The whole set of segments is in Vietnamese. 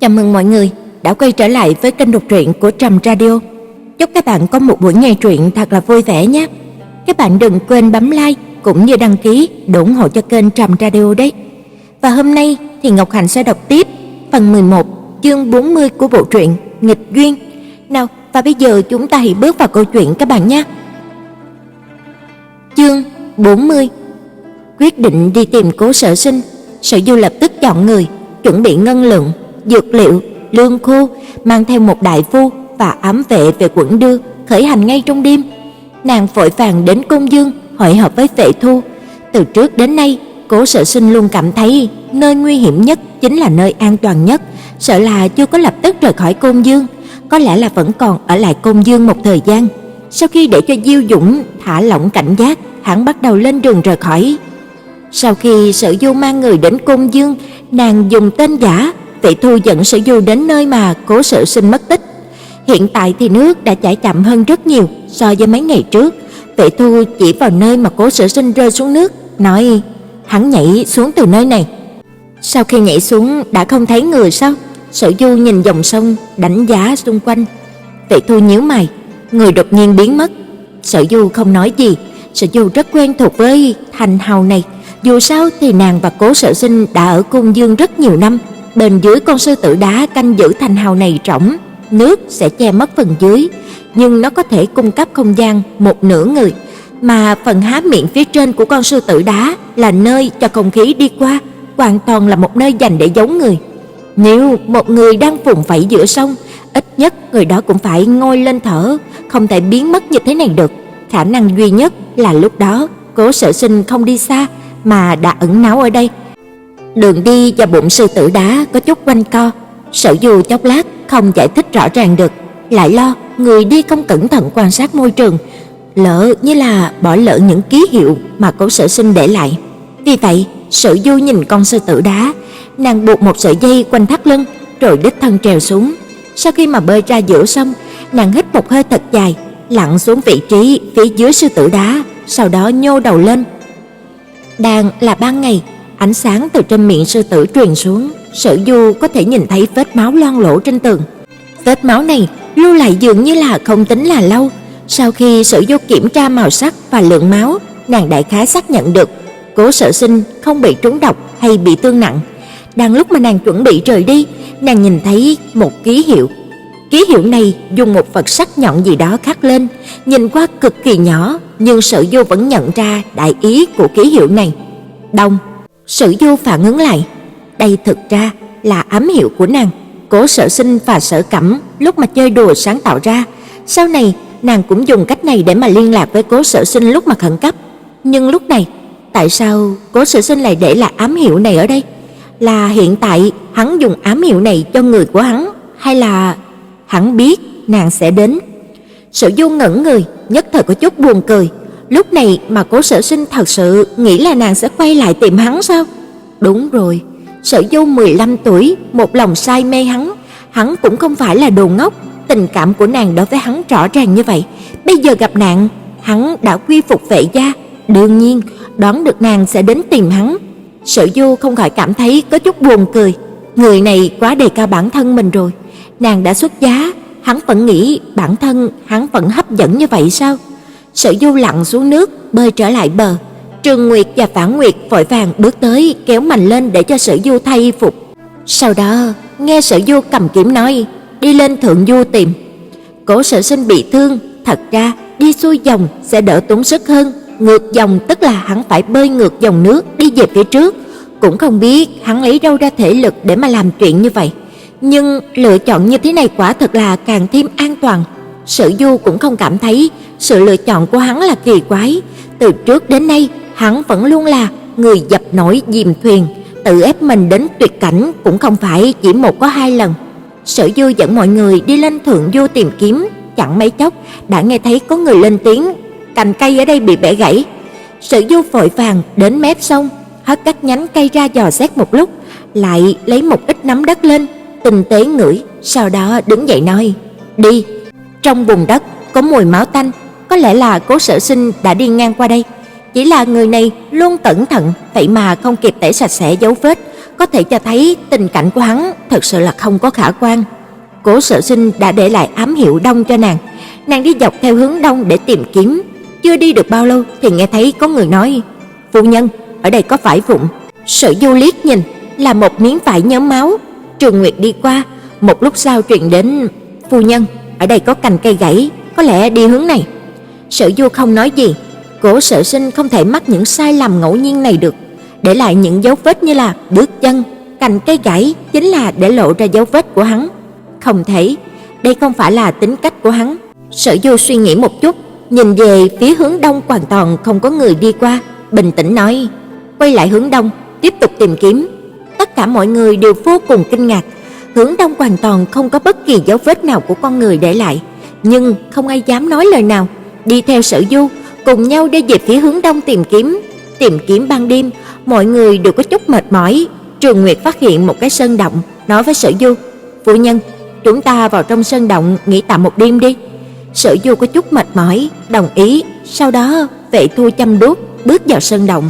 Chào mừng mọi người đã quay trở lại với kênh đọc truyện của Trầm Radio. Chúc các bạn có một buổi nghe truyện thật là vui vẻ nhé. Các bạn đừng quên bấm like cũng như đăng ký để ủng hộ cho kênh Trầm Radio đấy. Và hôm nay thì Ngọc Hạnh sẽ đọc tiếp phần 11, chương 40 của bộ truyện Nghịch Duyên. Nào, và bây giờ chúng ta hãy bước vào câu chuyện các bạn nhé. Chương 40. Quyết định đi tìm Cố Sở Sinh, Sở Du lập tức chọn người, chuẩn bị ngân lượng, dược liệu, lương khô, mang theo một đại phu và ám vệ về Quận Đưa, khởi hành ngay trong đêm. Nàng vội vàng đến Côn Dương hội họp với Vệ Thu. Từ trước đến nay, Cố Sở Sinh luôn cảm thấy nơi nguy hiểm nhất chính là nơi an toàn nhất, sợ là chưa có lập tức rời khỏi Côn Dương, có lẽ là vẫn còn ở lại Côn Dương một thời gian. Sau khi để cho Diêu Dũng thả lỏng cảnh giác, hắn bắt đầu lên đường rời khỏi. Sau khi Sở Du mang người đến Côn Dương, nàng dùng tên giả, Vệ Thu dẫn Sở Du đến nơi mà Cố Sở Sinh mất tích. Hiện tại thì nước đã chảy chậm hơn rất nhiều so với mấy ngày trước. Vệ Thu chỉ vào nơi mà Cố Sở Sinh rơi xuống nước, nói: "Hắn nhảy xuống từ nơi này." Sau khi nhảy xuống đã không thấy người sao? Sở Du nhìn dòng sông, đánh giá xung quanh. Vệ Thu nhíu mày, người đột nhiên biến mất. Sở Du không nói gì. Sở Du rất quen thuộc với thành hào này. Dù sao thì nàng và Cố Sở Sinh đã ở Cung Dương rất nhiều năm. Bên dưới con sư tử đá canh giữ thành hào này rỗng, nước sẽ che mất phần dưới, nhưng nó có thể cung cấp không gian một nửa người, mà phần há miệng phía trên của con sư tử đá là nơi cho không khí đi qua, hoàn toàn là một nơi dành để giấu người. Nếu một người đang vùng vẫy giữa sông, ít nhất người đó cũng phải ngoi lên thở, không thể biến mất như thế này được. Khả năng duy nhất là lúc đó Cố Sở Sinh không đi xa mà đã ẩn náu ở đây. Đường đi và bụng sư tử đá có chút quanh co, Sở Du chốc lát không giải thích rõ ràng được, lại lo người đi không cẩn thận quan sát môi trường, lỡ như là bỏ lỡ những ký hiệu mà Cố Sở Sinh để lại. Vì vậy, Sở Du nhìn con sư tử đá, nàng buộc một sợi dây quanh thắt lưng, rồi đích thân trèo xuống. Sau khi mà bơi ra giữa sông, nàng hít một hơi thật dài, lặn xuống vị trí phía dưới sư tử đá, sau đó nhô đầu lên. Đang là ban ngày, ánh sáng từ trên miệng sư tử truyền xuống, Sở Du có thể nhìn thấy vết máu loang lổ trên tường. Vết máu này lưu lại dường như là không tính là lâu. Sau khi Sở Du kiểm tra màu sắc và lượng máu, nàng đại khái xác nhận được Cố Sở Sinh không bị trúng độc hay bị thương nặng. Đang lúc mà nàng chuẩn bị rời đi, nàng nhìn thấy một ký hiệu. Ký hiệu này dùng một vật sắc nhọn gì đó khắc lên, nhìn qua cực kỳ nhỏ, nhưng Sở Du vẫn nhận ra đại ý của ký hiệu này. Đông. Sở Du phản ứng lại, đây thực ra là ám hiệu của nàng, Cố Sở Sinh và Sở Cẩm lúc mà chơi đùa sáng tạo ra. Sau này nàng cũng dùng cách này để mà liên lạc với Cố Sở Sinh lúc mà khẩn cấp. Nhưng lúc này, tại sao Cố Sở Sinh lại để lại ám hiệu này ở đây? Là hiện tại hắn dùng ám hiệu này cho người của hắn, hay là hắn biết nàng sẽ đến? Sở Du ngẩn người, nhất thời có chút buồn cười. Lúc này mà Cố Sở Sinh thật sự nghĩ là nàng sẽ quay lại tìm hắn sao? Đúng rồi, Sở Du 15 tuổi, một lòng say mê hắn cũng không phải là đồ ngốc. Tình cảm của nàng đối với hắn rõ ràng như vậy. Bây giờ gặp nạn, hắn đã quy phục Vệ gia, đương nhiên đoán được nàng sẽ đến tìm hắn. Sở Du không khỏi cảm thấy có chút buồn cười. Người này quá đề cao bản thân mình rồi. Nàng đã xuất giá, hắn vẫn nghĩ bản thân hắn vẫn hấp dẫn như vậy sao? Sở Du lặn xuống nước, bơi trở lại bờ. Trường Nguyệt và Phản Nguyệt vội vàng bước tới kéo mạnh lên để cho Sở Du thay y phục. Sau đó nghe Sở Du cầm kiếm nói: "Đi lên thượng du tìm." Cố Sở Sinh bị thương, thật ra đi xuôi dòng sẽ đỡ tốn sức hơn. Ngược dòng tức là hắn phải bơi ngược dòng nước đi về phía trước. Cũng không biết hắn lấy đâu ra thể lực để mà làm chuyện như vậy. Nhưng lựa chọn như thế này quả thật là càng thêm an toàn. Sở Du cũng không cảm thấy sự lựa chọn của hắn là kỳ quái. Từ trước đến nay, hắn vẫn luôn là người dập nổi dìm thuyền, tự ép mình đến tuyệt cảnh cũng không phải chỉ một có hai lần. Sở Du dẫn mọi người đi lên thượng du tìm kiếm, chẳng mấy chốc đã nghe thấy có người lên tiếng: "Cành cây ở đây bị bẻ gãy." Sở Du vội vàng đến mép sông, hất các nhánh cây ra dò xét một lúc, lại lấy một ít nắm đất lên, tinh tế ngửi, sau đó đứng dậy nói: "Đi." Trong bùn đất có mùi máu tanh, có lẽ là Cố Sở Sinh đã đi ngang qua đây. chỉ là người này luôn cẩn thận, vậy mà không kịp tẩy sạch sẽ dấu vết, có thể cho thấy tình cảnh của hắn thật sự là không có khả quan. Cố Sở Sinh đã để lại ám hiệu đông cho nàng. Nàng đi dọc theo hướng đông để tìm kiếm. Chưa đi được bao lâu thì nghe thấy có người nói: "Phu nhân, ở đây có vải vụn." Sở Du liếc nhìn, là một miếng vải nhóm máu. Trường Nguyệt đi qua, một lúc sau truyền đến: "Phu nhân, ở đây có cành cây gãy, có lẽ đi hướng này." Sở Du không nói gì. Cố Sở Sinh không thể mắc những sai lầm ngẫu nhiên này được, để lại những dấu vết như là bước chân, cành cây gãy chính là để lộ ra dấu vết của hắn. Không thể, đây không phải là tính cách của hắn. Sở Du suy nghĩ một chút, nhìn về phía hướng đông hoàn toàn không có người đi qua, bình tĩnh nói: "Quay lại hướng đông, tiếp tục tìm kiếm." Tất cả mọi người đều vô cùng kinh ngạc. Hướng đông hoàn toàn không có bất kỳ dấu vết nào của con người để lại, nhưng không ai dám nói lời nào, đi theo Sở Du cùng nhau đi về phía hướng đông tìm kiếm. Tìm kiếm ban đêm, mọi người đều có chút mệt mỏi. Trường Nguyệt phát hiện một cái sơn động, nói với Sở Du: "Phu nhân, chúng ta vào trong sơn động nghỉ tạm một đêm đi." Sở Du có chút mệt mỏi, đồng ý. Sau đó Vệ Thu chăm đuốc bước vào sơn động.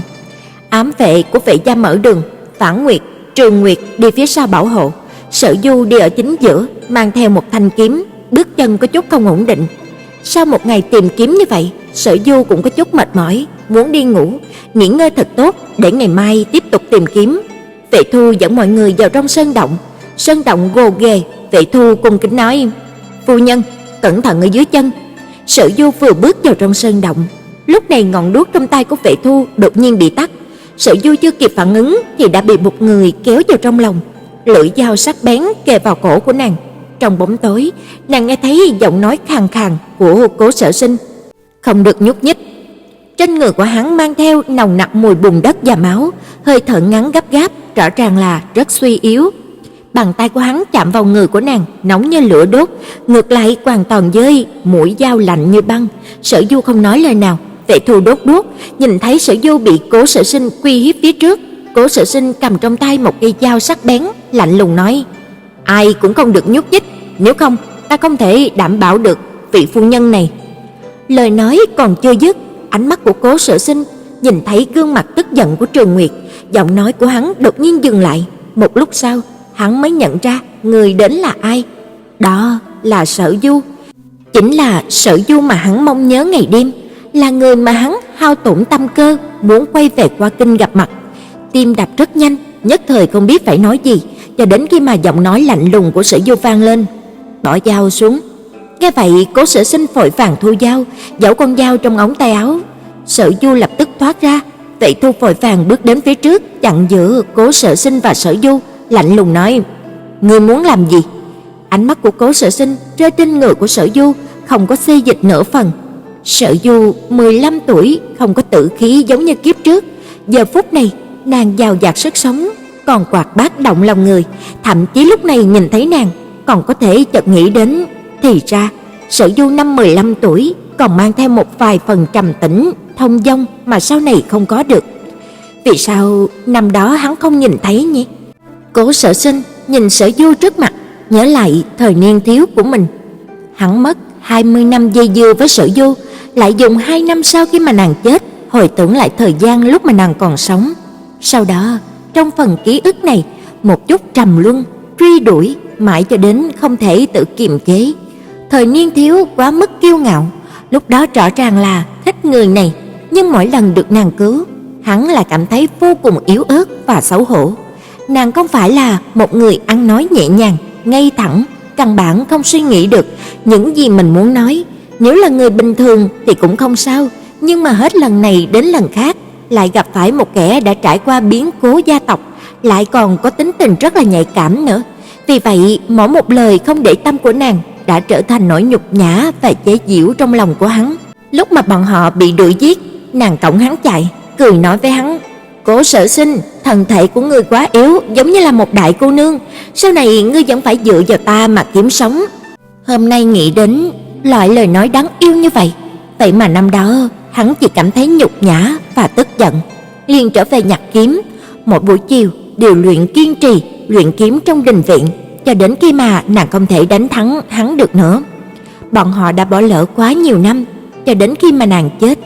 Ám vệ của Vệ gia mở đường, Phản Nguyệt, Trường Nguyệt đi phía sau bảo hộ. Sở Du đi ở chính giữa, mang theo một thanh kiếm, bước chân có chút không ổn định. Sau một ngày tìm kiếm như vậy, Sở Du cũng có chút mệt mỏi, muốn đi ngủ, nghỉ ngơi thật tốt để ngày mai tiếp tục tìm kiếm. Vệ Thu dẫn mọi người vào trong sơn động. Sơn động gồ ghề, Vệ Thu cung kính nói: "Phu nhân, cẩn thận ở dưới chân." Sở Du vừa bước vào trong sơn động, lúc này ngọn đuốc trong tay của Vệ Thu đột nhiên bị tắt. Sở Du chưa kịp phản ứng thì đã bị một người kéo vào trong lòng, lưỡi dao sắc bén kề vào cổ của nàng. Trong bóng tối, nàng nghe thấy giọng nói khàn khàn của Cố Sở Sinh: "Không được nhúc nhích." Trên người của hắn mang theo nồng nặc mùi bùn đất và máu, hơi thở ngắn gấp gáp, rõ ràng là rất suy yếu. Bàn tay của hắn chạm vào người của nàng, nóng như lửa đốt, ngược lại hoàn toàn với mũi dao lạnh như băng. Sở Du không nói lời nào. Vệ Thu đốt đuốc, nhìn thấy Sở Du bị Cố Sở Sinh uy hiếp phía trước. Cố Sở Sinh cầm trong tay một cây dao sắc bén, lạnh lùng nói: "Ai cũng không được nhúc nhích, nếu không ta không thể đảm bảo được vị phu nhân này." Lời nói còn chưa dứt, ánh mắt của Cố Sở Sinh nhìn thấy gương mặt tức giận của Trường Nguyệt, giọng nói của hắn đột nhiên dừng lại. Một lúc sau, hắn mới nhận ra người đến là ai. Đó là Sở Du. Chính là Sở Du mà hắn mong nhớ ngày đêm, là người mà hắn hao tổn tâm cơ muốn quay về Qua Kinh gặp mặt. Tim đập rất nhanh, nhất thời không biết phải nói gì, cho đến khi mà giọng nói lạnh lùng của Sở Du vang lên: "Bỏ dao xuống." Nghe vậy, Cố Sở Sinh vội vàng thu dao, giấu con dao trong ống tay áo. Sở Du lập tức thoát ra. Vệ Thu vội vàng bước đến phía trước, chặn giữa Cố Sở Sinh và Sở Du, lạnh lùng nói: "Ngươi muốn làm gì?" Ánh mắt của Cố Sở Sinh rơi trên người của Sở Du, không có xê dịch nửa phần. Sở Du 15 tuổi, không có tử khí giống như kiếp trước. Giờ phút này, nàng giàu dạt sức sống, còn hoạt bát động lòng người. Thậm chí lúc này nhìn thấy nàng, còn có thể chợt nghĩ đến, thì ra Sở Du năm 15 tuổi còn mang theo một vài phần trầm tĩnh, thông dong mà sau này không có được. Vì sao năm đó hắn không nhìn thấy nhỉ? Cố Sở Sinh nhìn Sở Du trước mặt, nhớ lại thời niên thiếu của mình. Hắn mất 20 năm dây dưa với Sở Du, lại dùng 2 năm sau khi mà nàng chết hồi tưởng lại thời gian lúc mà nàng còn sống. Sau đó, trong phần ký ức này, một chút trầm luân, truy đuổi mãi cho đến không thể tự kiềm chế. Thời niên thiếu quá mức kiêu ngạo, lúc đó rõ ràng là thích người này, nhưng mỗi lần được nàng cứu, hắn lại cảm thấy vô cùng yếu ớt và xấu hổ. Nàng không phải là một người ăn nói nhẹ nhàng, ngay thẳng, căn bản không suy nghĩ được những gì mình muốn nói. Nếu là người bình thường thì cũng không sao, nhưng mà hết lần này đến lần khác lại gặp phải một kẻ đã trải qua biến cố gia tộc, lại còn có tính tình rất là nhạy cảm nữa. Vì vậy, mỗi một lời không để tâm của nàng đã trở thành nỗi nhục nhã và chế giễu trong lòng của hắn. Lúc mà bọn họ bị đuổi giết, nàng cõng hắn chạy, cười nói với hắn: "Cố Sở Sinh, thân thể của ngươi quá yếu, giống như là một đại cô nương, sau này ngươi vẫn phải dựa vào ta mà kiếm sống." Hôm nay nghĩ đến loại lời nói đáng yêu như vậy, vậy mà năm đó hắn chỉ cảm thấy nhục nhã và tức giận, liền trở về nhặt kiếm. Một buổi chiều điều luyện kiên trì, luyện kiếm trong đình viện, cho đến khi mà nàng không thể đánh thắng hắn được nữa. Bọn họ đã bỏ lỡ quá nhiều năm, cho đến khi mà nàng chết,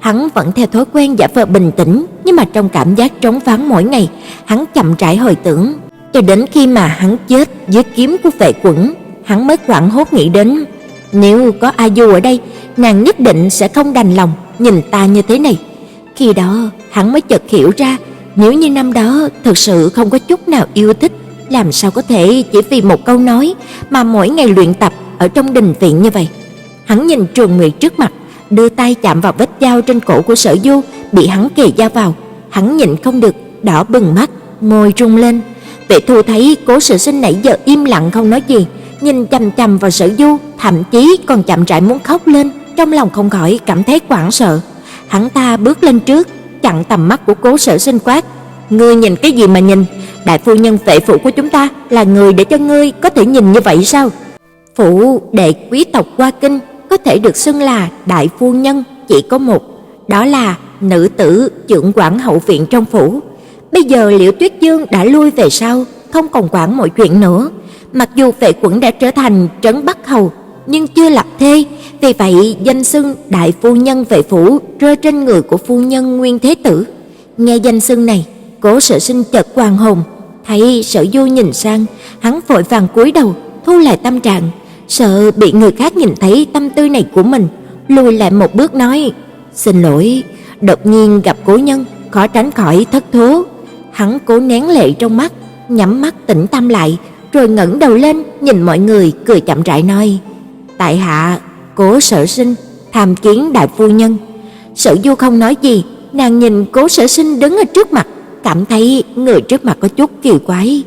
Hắn vẫn theo thói quen giả vờ bình tĩnh, nhưng mà trong cảm giác trống vắng mỗi ngày, hắn chậm rãi hồi tưởng, cho đến khi mà hắn chết dưới kiếm của Vệ Quẩn, hắn mới hoảng hốt nghĩ đến, nếu có A Du ở đây, nàng nhất định sẽ không đành lòng nhìn ta như thế này. Khi đó, hắn mới chợt hiểu ra, nếu như năm đó thực sự không có chút nào yêu thích, làm sao có thể chỉ vì một câu nói mà mỗi ngày luyện tập ở trong đình viện như vậy. Hắn nhìn Trường Nguyệt trước mặt, đưa tay chạm vào vết dao trên cổ của Sở Du bị hắn kề dao vào, hắn nhịn không được đỏ bừng mắt, môi rung lên. Vệ Thu thấy Cố Sự Sinh nãy giờ im lặng không nói gì, nhìn chằm chằm vào Sở Du, thậm chí còn chậm rãi muốn khóc lên, trong lòng không khỏi cảm thấy hoảng sợ. Hắn ta bước lên trước, chặn tầm mắt của Cố Sở Sinh quát: "Ngươi nhìn cái gì mà nhìn? Đại phu nhân Vệ phủ của chúng ta là người để cho ngươi có thể nhìn như vậy sao?" Phủ đệ quý tộc Hoa Kinh có thể được xưng là đại phu nhân chỉ có một, đó là nữ tử trưởng quản hậu viện trong phủ. Bây giờ Liễu Tuyết Dương đã lui về sau, không còn quản mọi chuyện nữa. Mặc dù Vệ Quẩn đã trở thành trấn Bắc hầu, nhưng chưa lập thê, vì vậy danh xưng đại phu nhân Vệ phủ rơi trên người của phu nhân Nguyên Thế Tử. Nghe danh xưng này, Cố Sở Sinh chợt hoàn hồn, thấy Sở Du nhìn sang, hắn vội vàng cúi đầu, thu lại tâm trạng, sợ bị người khác nhìn thấy tâm tư này của mình, lùi lại một bước nói: "Xin lỗi, đột nhiên gặp cố nhân, khó tránh khỏi thất thố." Hắn cố nén lệ trong mắt, nhắm mắt tĩnh tâm lại, rồi ngẩng đầu lên nhìn mọi người, cười chậm rãi nói: "Tại hạ Cố Sở Sinh tham kiến đại phu nhân." Sở Du không nói gì, nàng nhìn Cố Sở Sinh đứng ở trước mặt, cảm thấy người trước mặt có chút kỳ quái.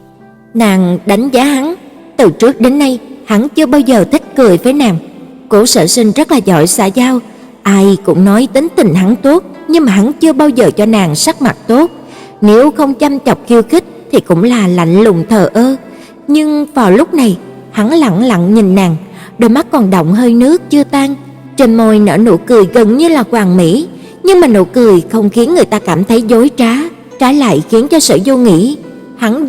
Nàng đánh giá hắn, từ trước đến nay hắn chưa bao giờ thích cười với nàng. Cố Sở Sinh rất là giỏi xã giao, ai cũng nói tính tình hắn tốt, nhưng mà hắn chưa bao giờ cho nàng sắc mặt tốt. Nếu không chăm chọc khiêu khích thì cũng là lạnh lùng thờ ơ. Nhưng vào lúc này, hắn lặng lặng nhìn nàng, đôi mắt còn đọng hơi nước chưa tan, trên môi nở nụ cười gần như là hoàn mỹ, nhưng mà nụ cười không khiến người ta cảm thấy dối trá, trái lại khiến cho Sở Du nghĩ hắn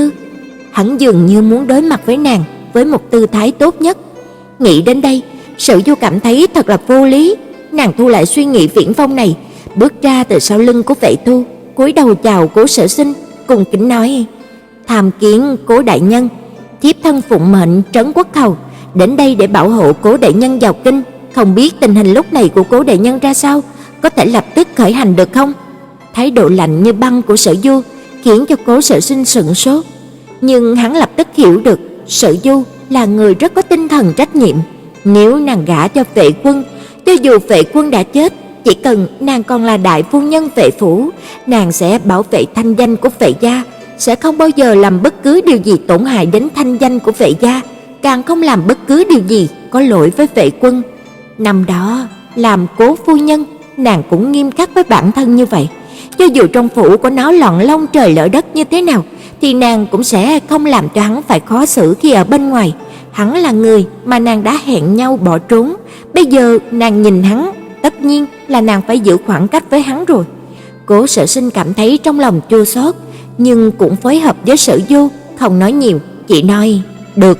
dường như muốn đối mặt với nàng với một tư thái tốt nhất. Nghĩ đến đây, Sở Du cảm thấy thật là vô lý. Nàng thu lại suy nghĩ viển vông này, bước ra từ sau lưng của Vệ Thu, cúi đầu chào Cố Sở Sinh, cung kính nói: "Tham kiến Cố đại nhân, thiếp thân phụng mệnh trấn quốc hầu, đến đây để bảo hộ Cố đại nhân vào kinh, không biết tình hình lúc này của Cố đại nhân ra sao, có thể lập tức khởi hành được không?" Thái độ lạnh như băng của Sở Du khiến cho Cố Sở Sinh sửng sốt, nhưng hắn lập tức hiểu được Sở Du là người rất có tinh thần trách nhiệm. Nếu nàng gả cho Vệ Quân, cho dù Vệ Quân đã chết, chỉ cần nàng còn là đại phu nhân Vệ phủ, nàng sẽ bảo vệ thanh danh của Vệ gia, sẽ không bao giờ làm bất cứ điều gì tổn hại đến thanh danh của Vệ gia, càng không làm bất cứ điều gì có lỗi với Vệ Quân. Năm đó, làm Cố phu nhân, nàng cũng nghiêm khắc với bản thân như vậy. Cho dù trong phủ có náo loạn long trời lở đất như thế nào, thì nàng cũng sẽ không làm cho hắn phải khó xử khi ở bên ngoài. Hắn là người mà nàng đã hẹn nhau bỏ trốn, bây giờ nàng nhìn hắn, tất nhiên là nàng phải giữ khoảng cách với hắn rồi. Cố Sở Sinh cảm thấy trong lòng chua xót, nhưng cũng phối hợp với Sở Du, không nói nhiều, chỉ nói: "Được."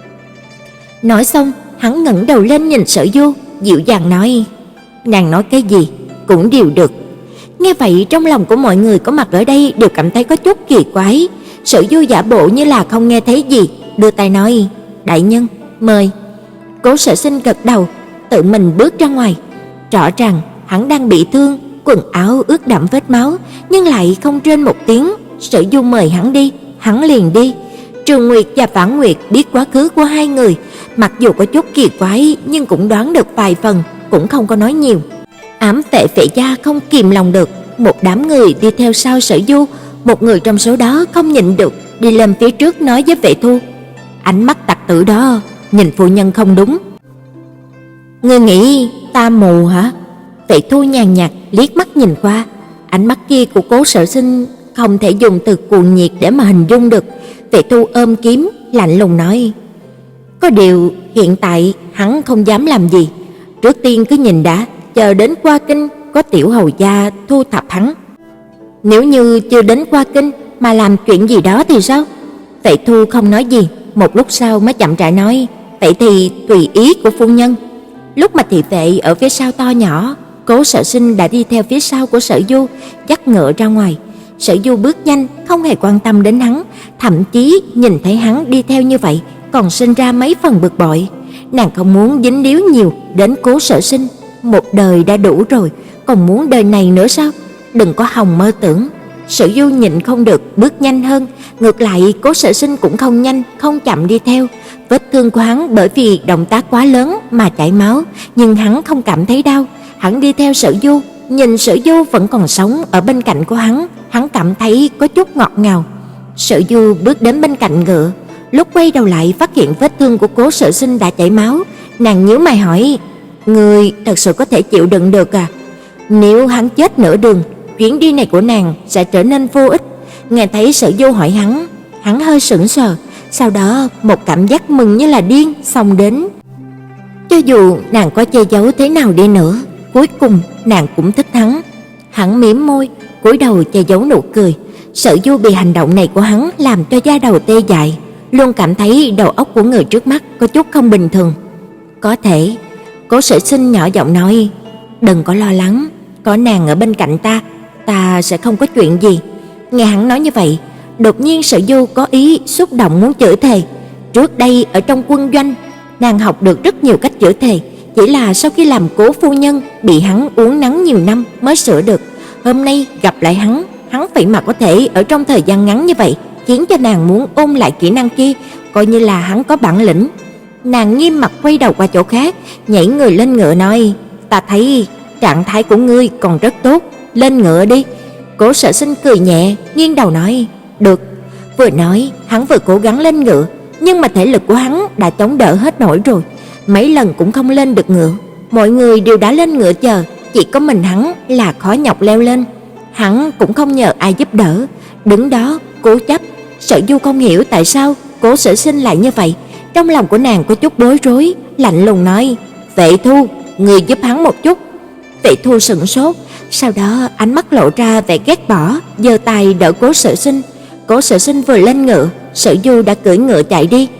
Nói xong, hắn ngẩng đầu lên nhìn Sở Du, dịu dàng nói: "Nàng nói cái gì cũng đều được." Nghe vậy, trong lòng của mọi người có mặt ở đây đều cảm thấy có chút kỳ quái. Sở Du giả bộ như là không nghe thấy gì, đưa tay nói: "Đại nhân, mời." Cố Sở Sinh gật đầu, tự mình bước ra ngoài. Rõ ràng hắn đang bị thương, quần áo ướt đẫm vết máu, nhưng lại không rên một tiếng. Sở Du mời hắn đi, hắn liền đi. Trường Nguyệt và Vãn Nguyệt biết quá khứ của hai người, mặc dù có chút kỳ quái nhưng cũng đoán được vài phần, cũng không có nói nhiều. Ám vệ Vệ gia không kìm lòng được, một đám người đi theo sau Sở Du. Một người trong số đó không nhịn được, đi lên phía trước nói với Vệ Thu: "Ánh mắt tặc tử đó nhìn phu nhân không đúng." "Ngươi nghĩ ta mù hả?" Vệ Thu nhàn nhạt liếc mắt nhìn qua, ánh mắt kia của Cố Sở Sinh không thể dùng từ cuồng nhiệt để mà hình dung được. Vệ Thu ôm kiếm, lạnh lùng nói: "Có điều hiện tại hắn không dám làm gì, trước tiên cứ nhìn đã, chờ đến qua kinh có tiểu hầu gia thu thập hắn. Nếu như chưa đến qua kinh mà làm chuyện gì đó thì sao?" Vệ Thu không nói gì, một lúc sau mới chậm rãi nói: "Vậy thì tùy ý của phu nhân." Lúc mà thị vệ ở phía sau to nhỏ Cố Sở Sinh đã đi theo phía sau của Sở Du, dắt ngựa ra ngoài. Sở Du bước nhanh, không hề quan tâm đến hắn, thậm chí nhìn thấy hắn đi theo như vậy, còn sinh ra mấy phần bực bội. Nàng không muốn dính líu nhiều đến Cố Sở Sinh, một đời đã đủ rồi, còn muốn đời này nữa sao? Đừng có hòng mơ tưởng. Sở Du nhịn không được bước nhanh hơn, ngược lại Cố Sở Sinh cũng không nhanh không chậm đi theo. Vết thương của hắn bởi vì động tác quá lớn mà chảy máu, nhưng hắn không cảm thấy đau. Hắn đi theo Sở Du, nhìn Sở Du vẫn còn sống ở bên cạnh của hắn cảm thấy có chút ngọt ngào. Sở Du bước đến bên cạnh ngựa, lúc quay đầu lại phát hiện vết thương của Cố Sở Sinh đã chảy máu, nàng nhíu mày hỏi: "Ngươi thật sự có thể chịu đựng được à?" Nếu hắn chết nửa đường, chuyến đi này của nàng sẽ trở nên vô ích. Nghe thấy Sở Du hỏi hắn hơi sững sờ, sau đó một cảm giác mừng như là điên xông đến. Cho dù nàng có che giấu thế nào đi nữa, cuối cùng nàng cũng thích hắn. Hắn mím môi, cúi đầu che giấu nụ cười. Sở Du bị hành động này của hắn làm cho da đầu tê dại, luôn cảm thấy đầu óc của người trước mắt có chút không bình thường. "Có thể." Cố Sở Sinh nhỏ giọng nói, "Đừng có lo lắng, có nàng ở bên cạnh ta sẽ không có chuyện gì." Nghe hắn nói như vậy, đột nhiên Sở Du có ý xúc động muốn chửi thề. Trước đây ở trong quân doanh, nàng học được rất nhiều cách chửi thề, chỉ là sau khi làm Cố phu nhân bị hắn uốn nắn nhiều năm mới sửa được. Hôm nay gặp lại hắn vậy mà có thể ở trong thời gian ngắn như vậy khiến cho nàng muốn ôn lại kỹ năng kia, coi như là hắn có bản lĩnh. Nàng nghiêm mặt quay đầu qua chỗ khác, nhảy người lên ngựa nói, "Ta thấy trạng thái của ngươi còn rất tốt, lên ngựa đi." Cố Sở Sinh cười nhẹ, nghiêng đầu nói, "Được." Vừa nói, hắn vừa cố gắng lên ngựa, nhưng mà thể lực của hắn đã chống đỡ hết nổi rồi, mấy lần cũng không lên được ngựa. Mọi người đều đã lên ngựa chờ, chỉ có mình hắn là khó nhọc leo lên. Hắn cũng không nhờ ai giúp đỡ, đứng đó cố chấp. Sở Du không hiểu tại sao Cố Sở Sinh lại như vậy, trong lòng của nàng có chút bối rối, lạnh lùng nói, "Vệ Thu, người giúp hắn một chút." Vệ Thu sững sốt, sau đó ánh mắt lộ ra vẻ ghét bỏ, giơ tay đỡ Cố Sở Sinh. Cố Sở Sinh vừa lên ngựa, Sở Du đã cưỡi ngựa chạy đi.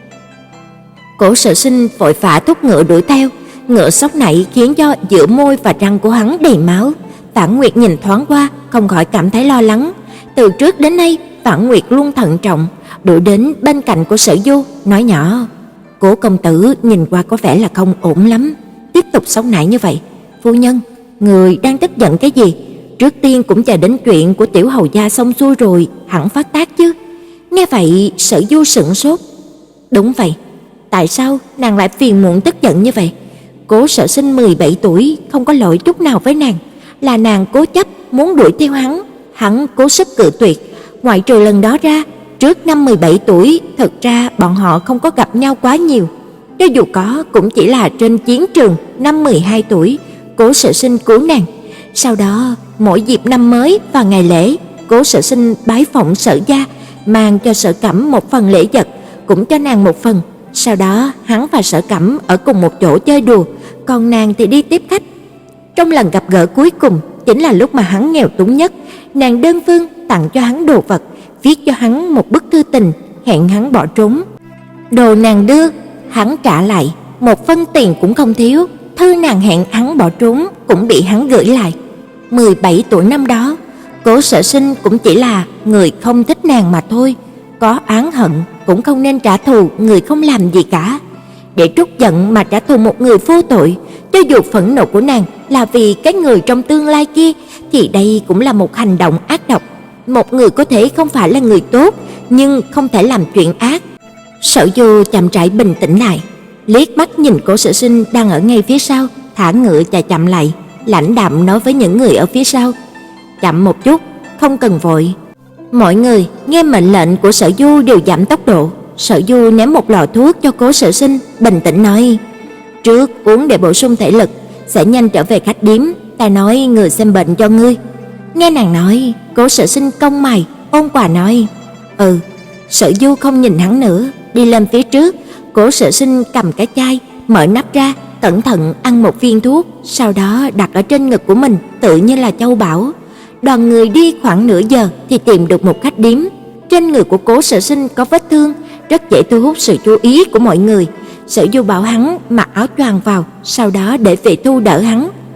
Cố Sở Sinh vội vã thúc ngựa đuổi theo, ngựa sóc nảy khiến cho giữa môi và răng của hắn đầy máu. Vãn Nguyệt nhìn thoáng qua, không khỏi cảm thấy lo lắng. Từ trước đến nay, Vãn Nguyệt luôn thận trọng, đuổi đến bên cạnh của Sở Du, nói nhỏ, "Cố công tử nhìn qua có vẻ là không ổn lắm, tiếp tục sóc nảy như vậy. Phu nhân, người đang tức giận cái gì? Trước tiên cũng chờ đến chuyện của tiểu hầu gia xong xuôi rồi hẳn phát tác chứ." Nghe vậy, Sở Du sững sốt. Đúng vậy, tại sao nàng lại phiền muộn tức giận như vậy? Cố Sở Sinh 17 tuổi, không có lỗi chút nào với nàng, là nàng cố chấp muốn đuổi theo hắn cố sức cự tuyệt. Ngoại trừ lần đó ra, trước năm 17 tuổi, thật ra bọn họ không có gặp nhau quá nhiều. Cho dù có, cũng chỉ là trên chiến trường năm 12 tuổi, Cố Sở Sinh cứu nàng. Sau đó, mỗi dịp năm mới và ngày lễ, Cố Sở Sinh bái phỏng Sở gia, mang cho Sở Cẩm một phần lễ vật, cũng cho nàng một phần. Sau đó, hắn và Sở Cẩm ở cùng một chỗ chơi đùa, còn nàng thì đi tiếp khách. Trong lần gặp gỡ cuối cùng, chính là lúc mà hắn nghèo túng nhất, nàng đơn phương tặng cho hắn đồ vật, viết cho hắn một bức thư tình, hẹn hắn bỏ trốn. Đồ nàng đưa, hắn trả lại, một phân tiền cũng không thiếu. Thư nàng hẹn hắn bỏ trốn cũng bị hắn gửi lại. 17 tuổi năm đó, Cố Sở Sinh cũng chỉ là người không thích nàng mà thôi, có oán hận cũng không nên trả thù người không làm gì cả. Để trút giận mà trả thù một người vô tội, cho dù phẫn nộ của nàng là vì cái người trong tương lai kia, thì đây cũng là một hành động ác độc. Một người có thể không phải là người tốt, nhưng không thể làm chuyện ác. Sở Du chậm rãi bình tĩnh lại, liếc mắt nhìn Cố Sở Sinh đang ở ngay phía sau, thả ngựa chạy chậm lại, lãnh đạm nói với những người ở phía sau, "Chậm một chút, không cần vội." Mọi người nghe mệnh lệnh của Sở Du đều giảm tốc độ. Sở Du ném một lọ thuốc cho Cố Sở Sinh, bình tĩnh nói, "Trước uống để bổ sung thể lực, sẽ nhanh trở về khách điếm, ta nói người xem bệnh cho ngươi." Nghe nàng nói, Cố Sở Sinh cong mày, ôn hòa nói, "Ừ." Sở Du không nhìn hắn nữa, đi lên phía trước. Cố Sở Sinh cầm cái chai, mở nắp ra, cẩn thận ăn một viên thuốc, sau đó đặt ở trên ngực của mình, tự như là châu báu. Đoàn người đi khoảng nửa giờ thì tìm được một khách điếm. Trên người của Cố Sở Sinh có vết thương, rất dễ thu hút sự chú ý của mọi người. Sở Du bảo hắn mặc áo choàng vào, sau đó để Vệ Thu đỡ hắn.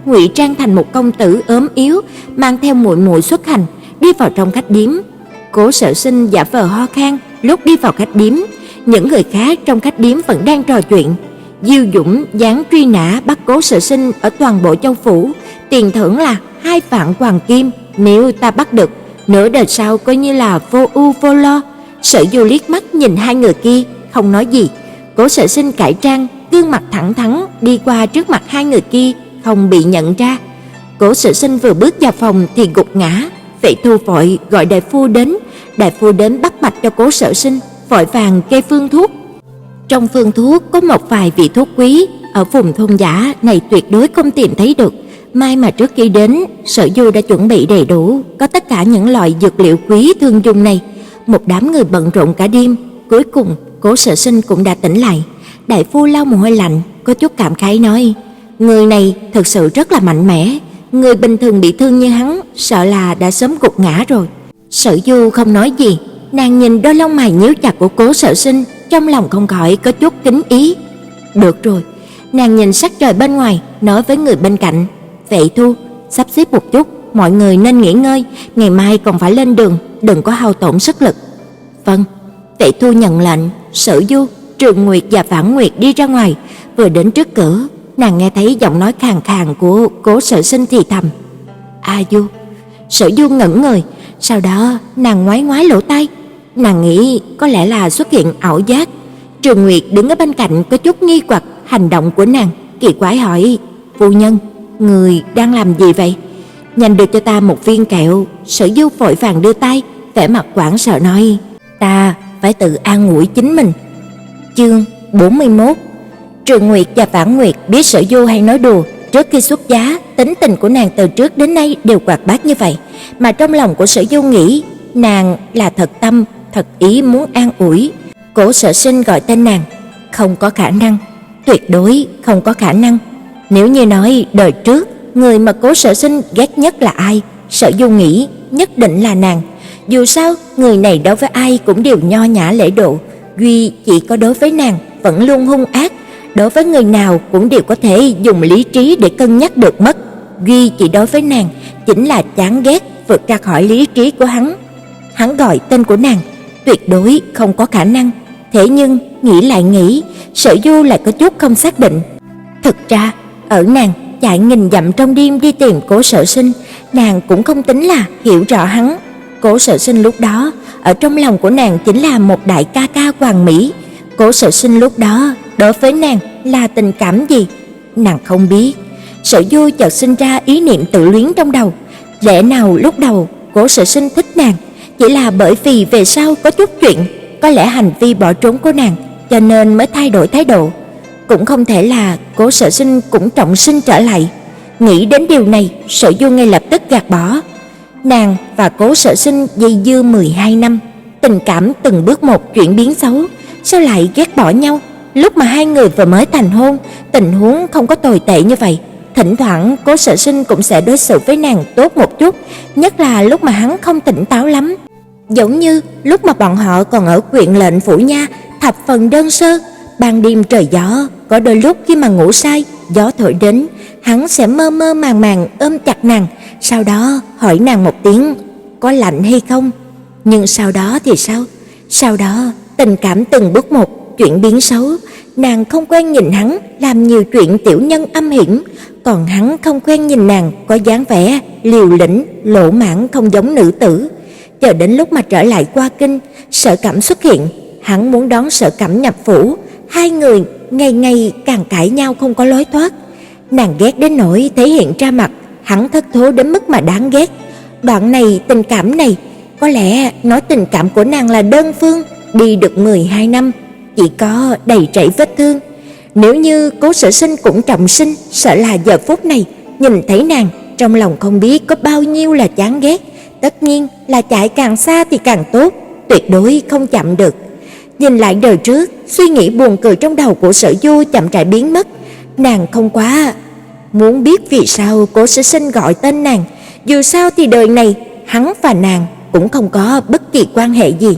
ngụy trang thành một công tử ốm yếu, mang theo muội muội xuất hành, đi vào trong khách điếm. Cố Sở Sinh giả vờ ho khan lúc đi vào khách điếm, những người khác trong khách điếm vẫn đang trò chuyện. Diêu Dũng dán truy nã bắt Cố Sở Sinh ở toàn bộ châu phủ, tiền thưởng là 2 vạn hoàng kim, nếu ta bắt được, nửa đời sau coi như là vô ưu vô lo. Sở Du liếc mắt nhìn hai người kia, không nói gì. Cố Sở Sinh cải trang, gương mặt thẳng thắn đi qua trước mặt hai người kia, không bị nhận ra. Cố Sở Sinh vừa bước vào phòng thì gục ngã. Vệ Thu vội gọi đại phu đến. Đại phu đến bắt mạch cho Cố Sở Sinh, vội vàng kê phương thuốc. Trong phương thuốc có một vài vị thuốc quý, ở vùng thôn giả này tuyệt đối không tìm thấy được. May mà trước khi đến, Sở Du đã chuẩn bị đầy đủ, có tất cả những loại dược liệu quý thường dùng này. Một đám người bận rộn cả đêm, cuối cùng Cố Sở Sinh cũng đã tỉnh lại. Đại phu lau mồ hôi lạnh, có chút cảm khái nói: "Người này thực sự rất là mạnh mẽ, người bình thường bị thương như hắn, sợ là đã sớm gục ngã rồi." Sở Du không nói gì, nàng nhìn đôi lông mày nhíu chặt của Cố Sở Sinh, trong lòng không khỏi có chút kính ý. Được rồi, nàng nhìn sắc trời bên ngoài, nói với người bên cạnh: "Vệ Thu, sắp xếp một chút, mọi người nên nghỉ ngơi, ngày mai còn phải lên đường, đừng có hao tổn sức lực." "Vâng." Vệ Thu nhận lệnh. Sở Du, Trường Nguyệt và Vãn Nguyệt đi ra ngoài, vừa đến trước cửa, nàng nghe thấy giọng nói khàn khàn của Cố Sở Sinh thì thầm: "A Du." Sở Du ngẩn người, sau đó nàng ngoái ngoái lỗ tai, nàng nghĩ có lẽ là xuất hiện ảo giác. Trường Nguyệt đứng ở bên cạnh có chút nghi hoặc hành động của nàng, kỳ quái hỏi: "Phu nhân, người đang làm gì vậy?" "Nhanh đưa cho ta một viên kẹo." Sở Du vội vàng đưa tay, vẻ mặt hoảng sợ nói: "Ta phải tự an ủi chính mình." Chương 41. Trường Nguyệt và Vãn Nguyệt biết Sở Du hay nói đùa, trước khi xuất giá, tính tình của nàng từ trước đến nay đều hoạt bát như vậy, mà trong lòng của Sở Du nghĩ nàng là thật tâm, thật ý muốn an ủi. Cố Sở Sinh gọi tên nàng: "Không có khả năng, tuyệt đối không có khả năng." Nếu như nói đời trước, người mà Cố Sở Sinh ghét nhất là ai, Sở Du nghĩ nhất định là nàng. Dù sao, người này đối với ai cũng đều nho nhã lễ độ, duy chỉ có đối với nàng vẫn luôn hung ác, đối với người nào cũng đều có thể dùng lý trí để cân nhắc được mất, duy chỉ đối với nàng chính là chán ghét vượt ra khỏi lý trí của hắn. Hắn gọi tên của nàng, tuyệt đối không có khả năng. Thế nhưng nghĩ lại nghĩ, Sở Du lại có chút không xác định. Thực ra, ở nàng chạy nghìn dặm trong đêm đi tìm Cố Sở Sinh, nàng cũng không tính là hiểu rõ hắn. Cố Sở Sinh lúc đó ở trong lòng của nàng chính là một đại ca ca hoàn mỹ. Cố Sở Sinh lúc đó đối với nàng là tình cảm gì, nàng không biết. Sở Du chợt sinh ra ý niệm tự luyến trong đầu. Lẽ nào lúc đầu Cố Sở Sinh thích nàng chỉ là bởi vì về sau có chút chuyện, có lẽ hành vi bỏ trốn của nàng cho nên mới thay đổi thái độ. Cũng không thể là Cố Sở Sinh cũng trọng sinh trở lại. Nghĩ đến điều này, Sở Du ngay lập tức gạt bỏ. Nàng và Cố Sở Sinh dây dưa 12 năm, tình cảm từng bước một chuyển biến xấu, sao lại ghét bỏ nhau? Lúc mà hai người vừa mới thành hôn, tình huống không có tồi tệ như vậy. Thỉnh thoảng Cố Sở Sinh cũng sẽ đối xử với nàng tốt một chút, nhất là lúc mà hắn không tỉnh táo lắm. Giống như lúc mà bọn họ còn ở Quyện Lệnh Phủ Nha, thập phần đơn sơ. Ban đêm trời gió, có đôi lúc khi mà ngủ say, gió thổi đến, hắn sẽ mơ mơ màng màng ôm chặt nàng, sau đó hỏi nàng một tiếng có lạnh hay không. Nhưng sau đó thì sao? Sau đó tình cảm từng bước một chuyển biến xấu. Nàng không quen nhìn hắn làm nhiều chuyện tiểu nhân âm hiểm, còn hắn không quen nhìn nàng có dáng vẻ liều lĩnh, lỗ mãng không giống nữ tử. Chờ đến lúc mà trở lại qua kinh, Sở Cẩm xuất hiện, hắn muốn đón Sở Cẩm nhập phủ, hai người ngày ngày càng cãi nhau không có lối thoát. Nàng ghét đến nỗi thể hiện ra mặt, hắn thất thố đến mức mà đáng ghét. Đoạn này tình cảm này, có lẽ nói tình cảm của nàng là đơn phương, đi được 12 năm, chỉ có đầy rẫy vết thương. Nếu như Cố Sở Sinh cũng trọng sinh, sợ là giờ phút này nhìn thấy nàng, trong lòng không biết có bao nhiêu là chán ghét. Tất nhiên là chạy càng xa thì càng tốt, tuyệt đối không chậm được. Nhìn lại đời trước, suy nghĩ buồn cười trong đầu của Sở Du chậm rãi biến mất. Nàng không quá muốn biết vì sao Cố Sở Sinh gọi tên nàng. Dù sao thì đời này hắn và nàng cũng không có bất kỳ quan hệ gì.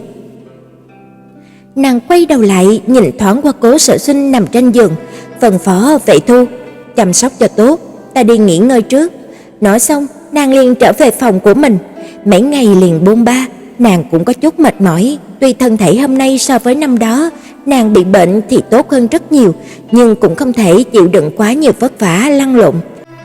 Nàng quay đầu lại nhìn thoáng qua Cố Sở Sinh nằm trên giường, phân phó Vệ Thu chăm sóc cho tốt, ta đi nghỉ ngơi trước." Nói xong, nàng liền trở về phòng của mình. Mấy ngày liền bôn ba, nàng cũng có chút mệt mỏi, tuy thân thể hôm nay so với năm đó nàng bị bệnh thì tốt hơn rất nhiều, nhưng cũng không thể chịu đựng quá nhiều vất vả lăn lộn.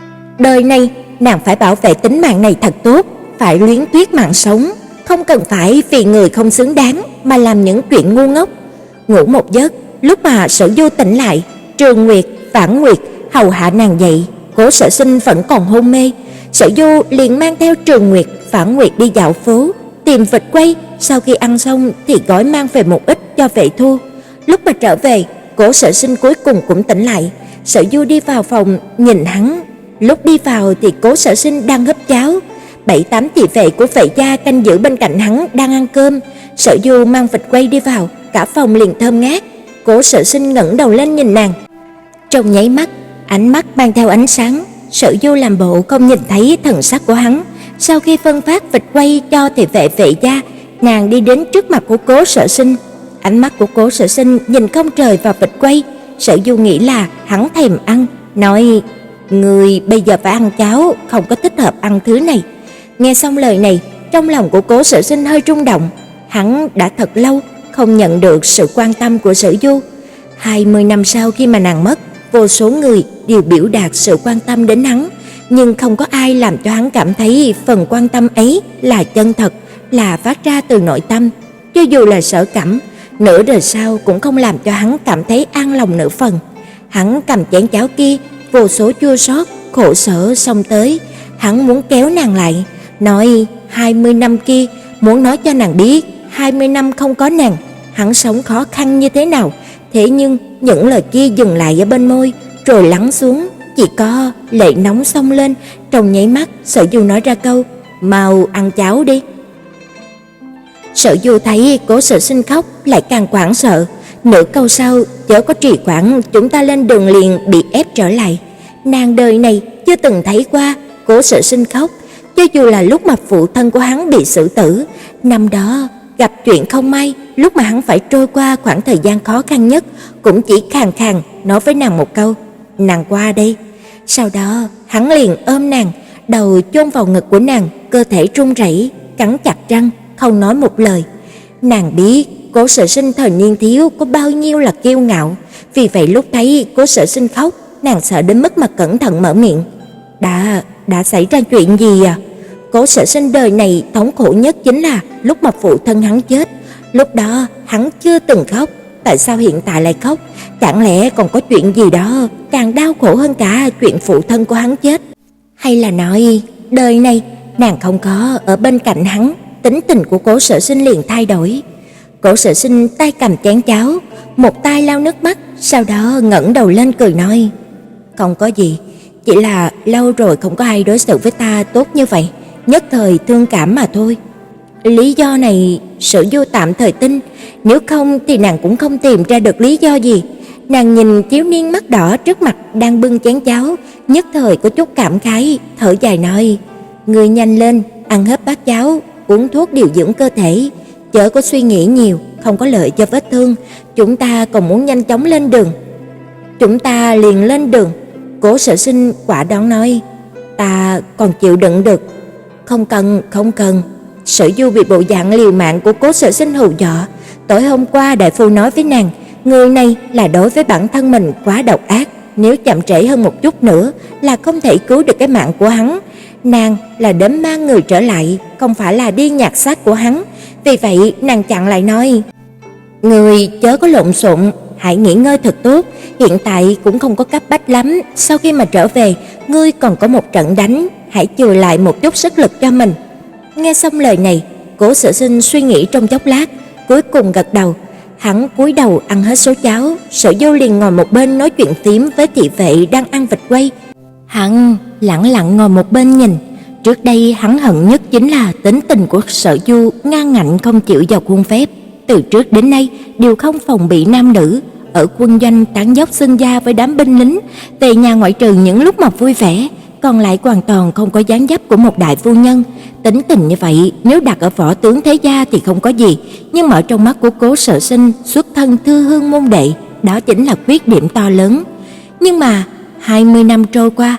Đời này nàng phải bảo vệ tính mạng này thật tốt, phải luyến tiếc mạng sống, không cần phải vì người không xứng đáng mà làm những chuyện ngu ngốc. Ngủ một giấc, lúc mà Sở Du tỉnh lại, Trường Nguyệt, Vãn Nguyệt hầu hạ nàng dậy, Cố Sở Sinh vẫn còn hôn mê. Sở Du liền mang theo Trường Nguyệt, Vãn Nguyệt đi dạo phố, tìm vịt quay, sau khi ăn xong thì gói mang về một ít cho Vệ Thu. Lúc mà trở về, Cố Sở Sinh cuối cùng cũng tỉnh lại. Sở Du đi vào phòng nhìn hắn, lúc đi vào thì Cố Sở Sinh đang hấp cháo. 7-8 thị vệ của Vệ gia canh giữ bên cạnh hắn đang ăn cơm. Sở Du mang vịt quay đi vào, cả phòng liền thơm ngát. Cố Sở Sinh ngẩng đầu lên nhìn nàng. Trong nháy mắt, ánh mắt mang theo ánh sáng. Sở Du làm bộ không nhìn thấy thần sắc của hắn. Sau khi phân phát vịt quay cho thị vệ Vệ gia, nàng đi đến trước mặt của Cố Sở Sinh. Ánh mắt của Cố Sở Sinh nhìn không trời vào vịt quay. Sở Du nghĩ là hắn thèm ăn, nói: "Người bây giờ phải ăn cháo, không có thích hợp ăn thứ này." Nghe xong lời này, trong lòng của Cố Sở Sinh hơi rung động. Hắn đã thật lâu không nhận được sự quan tâm của Sở Du. 20 năm sau khi mà nàng mất, vô số người đều biểu đạt sự quan tâm đến hắn, nhưng không có ai làm cho hắn cảm thấy phần quan tâm ấy là chân thật, là phát ra từ nội tâm. Cho dù là Sở Cẩm, nửa đời sau cũng không làm cho hắn cảm thấy an lòng nửa phần. Hắn cầm chén cháo kia, vô số chua xót, khổ sở xông tới, hắn muốn kéo nàng lại, nói 20 năm kia, muốn nói cho nàng biết 20 năm không có nàng, hắn sống khó khăn như thế nào. Thế nhưng những lời kia dừng lại ở bên môi, rồi lắng xuống, chỉ có lệ nóng xông lên. Trong nháy mắt, Sở Du nói ra câu: "Mau ăn cháo đi." Sở Du thấy Cố Sở Sinh khóc lại càng hoảng sợ. Nửa câu sau, chớ có trì hoãn, chúng ta lên đường liền bị ép trở lại. Nàng đời này chưa từng thấy qua Cố Sở Sinh khóc, cho dù là lúc mà phụ thân của hắn bị xử tử, năm đó gặp chuyện không may, lúc mà hắn phải trôi qua khoảng thời gian khó khăn nhất, cũng chỉ khàn khàn nói với nàng một câu: "Nàng qua đây." Sau đó, hắn liền ôm nàng, đầu chôn vào ngực của nàng, cơ thể run rẩy, cắn chặt răng, không nói một lời. Nàng biết Cố Sở Sinh thời niên thiếu có bao nhiêu là kiêu ngạo, vì vậy lúc thấy Cố Sở Sinh khóc, nàng sợ đến mức mà cẩn thận mở miệng: Đã xảy ra chuyện gì à?" Cố Sở Sinh đời này thống khổ nhất chính là lúc mà phụ thân hắn chết. Lúc đó hắn chưa từng khóc, tại sao hiện tại lại khóc? Chẳng lẽ còn có chuyện gì đó càng đau khổ hơn cả chuyện phụ thân của hắn chết? Hay là nói đời này nàng không có ở bên cạnh hắn, tính tình của Cố Sở Sinh liền thay đổi. Cố Sở Sinh tay cầm chén cháo, một tay lau nước mắt, sau đó ngẩng đầu lên cười nói: "Không có gì, chỉ là lâu rồi không có ai đối xử với ta tốt như vậy, nhất thời thương cảm mà thôi." Lý do này Sở Du tạm thời tin, nếu không thì nàng cũng không tìm ra được lý do gì. Nàng nhìn thiếu niên mắt đỏ trước mặt đang bưng chén cháo, nhất thời có chút cảm khái, thở dài nói: "Ngươi nhanh lên, ăn hết bát cháo, uống thuốc điều dưỡng cơ thể, chớ có suy nghĩ nhiều, không có lợi cho vết thương. Chúng ta còn muốn nhanh chóng lên đường." "Chúng ta liền lên đường." Cố Sở Sinh quả đoán nói: "Ta còn chịu đựng được." Không cần." Sở Du bị bộ dạng liều mạng của Cố Sở Sinh hù dọa. Tối hôm qua đại phu nói với nàng, người này là đối với bản thân mình quá độc ác, nếu chậm trễ hơn một chút nữa là không thể cứu được cái mạng của hắn. Nàng là đến mang người trở lại, không phải là đi nhặt xác của hắn. Vì vậy nàng chặn lại nói: "Người chớ có lộn xộn, hãy nghỉ ngơi thật tốt, hiện tại cũng không có cấp bách lắm, sau khi mà trở về, ngươi còn có một trận đánh, hãy chừa lại một chút sức lực cho mình." Nghe xong lời này, Cố Sở Sinh suy nghĩ trong chốc lát, cuối cùng gật đầu. Hắn cúi đầu ăn hết số cháo, Sở Du liền ngồi một bên nói chuyện phím với thị vệ đang ăn vịt quay. Hắn lặng lặng ngồi một bên nhìn. Trước đây hắn hận nhất chính là tính tình của Sở Du ngang ngạnh không chịu vào khuôn phép. Từ trước đến nay đều không phòng bị nam nữ, ở quân doanh tán dốc xưng gia với đám binh lính, về nhà ngoại trừ những lúc mà vui vẻ, còn lại hoàn toàn không có dáng dấp của một đại phu nhân. Tính tình như vậy nếu đặt ở võ tướng thế gia thì không có gì, nhưng mà ở trong mắt của Cố Sở Sinh, xuất thân thư hương môn đệ, đó chính là khuyết điểm to lớn. Nhưng mà 20 năm trôi qua,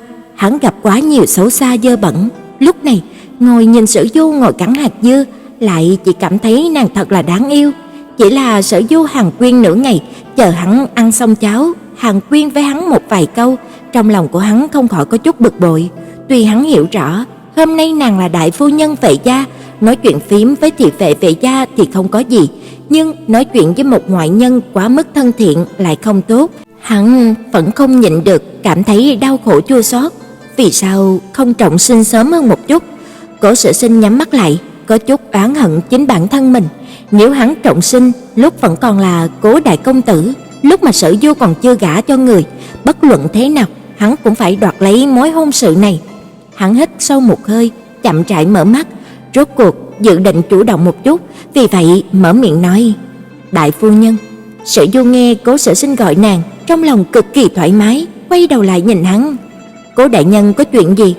hắn gặp quá nhiều xấu xa dơ bẩn. Lúc này, ngồi nhìn Sở Du ngồi cắn hạt dưa, lại chỉ cảm thấy nàng thật là đáng yêu. Chỉ là Sở Du hàn huyên nửa ngày, chờ hắn ăn xong cháo, hàn huyên với hắn một vài câu, trong lòng của hắn không khỏi có chút bực bội. Tuy hắn hiểu rõ, hôm nay nàng là đại phu nhân Vệ gia, nói chuyện phím với thị vệ Vệ gia thì không có gì, nhưng nói chuyện với một ngoại nhân quá mức thân thiện lại không tốt. Hắn vẫn không nhịn được cảm thấy đau khổ chua xót. Vì sao không trọng sinh sớm hơn một chút? Cố Sở Sinh nhắm mắt lại, có chút oán hận chính bản thân mình. Nếu hắn trọng sinh lúc vẫn còn là Cố đại công tử, lúc mà Sở Du còn chưa gả cho người, bất luận thế nào hắn cũng phải đoạt lấy mối hôn sự này. Hắn hít sâu một hơi, chậm rãi mở mắt, rốt cuộc dự định chủ động một chút, vì vậy mở miệng nói: "Đại phu nhân." Sở Du nghe Cố Sở Sinh gọi nàng, trong lòng cực kỳ thoải mái, quay đầu lại nhìn hắn: "Cố đại nhân có chuyện gì?"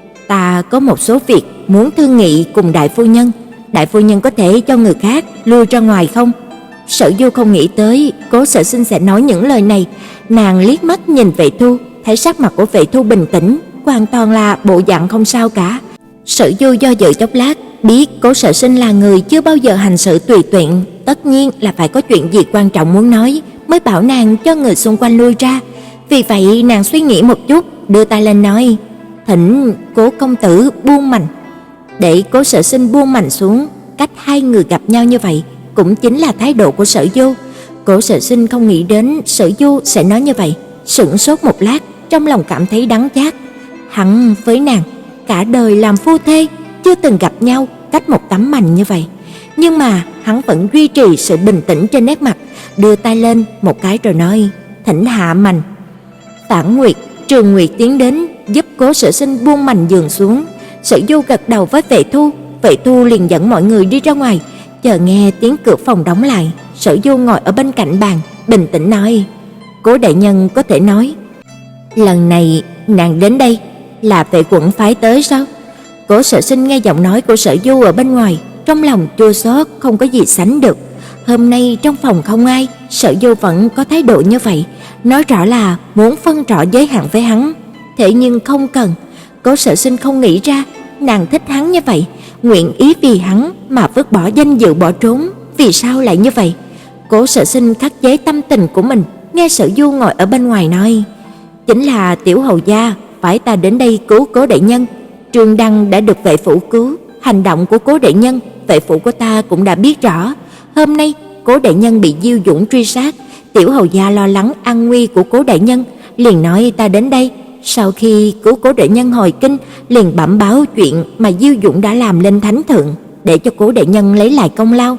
"Ta có một số việc muốn thương nghị cùng đại phu nhân, đại phu nhân có thể cho người khác lui ra ngoài không?" Sở Du không nghĩ tới Cố Sở Sinh sẽ nói những lời này, nàng liếc mắt nhìn Vệ Thu, thấy sắc mặt của Vệ Thu bình tĩnh, hoàn toàn là bộ dạng không sao cả. Sở Du do dự chốc lát, biết Cố Sở Sinh là người chưa bao giờ hành sự tùy tiện, tất nhiên là phải có chuyện gì quan trọng muốn nói, mới bảo nàng cho người xung quanh lui ra. Vì vậy nàng suy nghĩ một chút, đưa tay lên nói: "Thỉnh Cố công tử buông mành." Để Cố Sở Sinh buông mành xuống, cách hai người gặp nhau như vậy, cũng chính là thái độ của Sở Du. Cố Sở Sinh không nghĩ đến Sở Du sẽ nói như vậy, sững sốt một lát, trong lòng cảm thấy đắng chát. Hắn với nàng cả đời làm phu thê, chưa từng gặp nhau cách một tấm mành như vậy, nhưng mà hắn vẫn duy trì sự bình tĩnh trên nét mặt, đưa tay lên một cái rồi nói: "Thỉnh hạ mành." Phản Nguyệt, Trường Nguyệt tiến đến giúp Cố Sở Sinh buông mành giường xuống. Sở Du gật đầu với Vệ Thu, Vệ Thu liền dẫn mọi người đi ra ngoài. Chờ nghe tiếng cửa phòng đóng lại, Sở Du ngồi ở bên cạnh bàn, bình tĩnh nói: "Cố đại nhân có thể nói, lần này nàng đến đây là Vệ quận phái tới sao?" Cố Sở Sinh nghe giọng nói của Sở Du ở bên ngoài, trong lòng chua xót không có gì sánh được. Hôm nay trong phòng không ai, Sở Du vẫn có thái độ như vậy, nói rõ là muốn phân rõ giới hạn với hắn. Thế nhưng không cần, Cố Sở Sinh không nghĩ ra nàng thích hắn như vậy, nguyện ý vì hắn mà vứt bỏ danh dự bỏ trốn, vì sao lại như vậy? Cố Sở Sinh khắc chế tâm tình của mình, nghe Sở Du ngồi ở bên ngoài nói: "Chính là tiểu hầu gia phải ta đến đây cứu Cố đại nhân. Trương Đăng đã được vệ phủ cứu, hành động của Cố đại nhân vệ phủ của ta cũng đã biết rõ. Hôm nay Cố đại nhân bị Diêu Dũng truy sát, tiểu hầu gia lo lắng an nguy của Cố đại nhân, liền nói ta đến đây. Sau khi cứu Cố đại nhân hồi kinh, liền bẩm báo chuyện mà Diêu Dũng đã làm lên thánh thượng, để cho Cố đại nhân lấy lại công lao."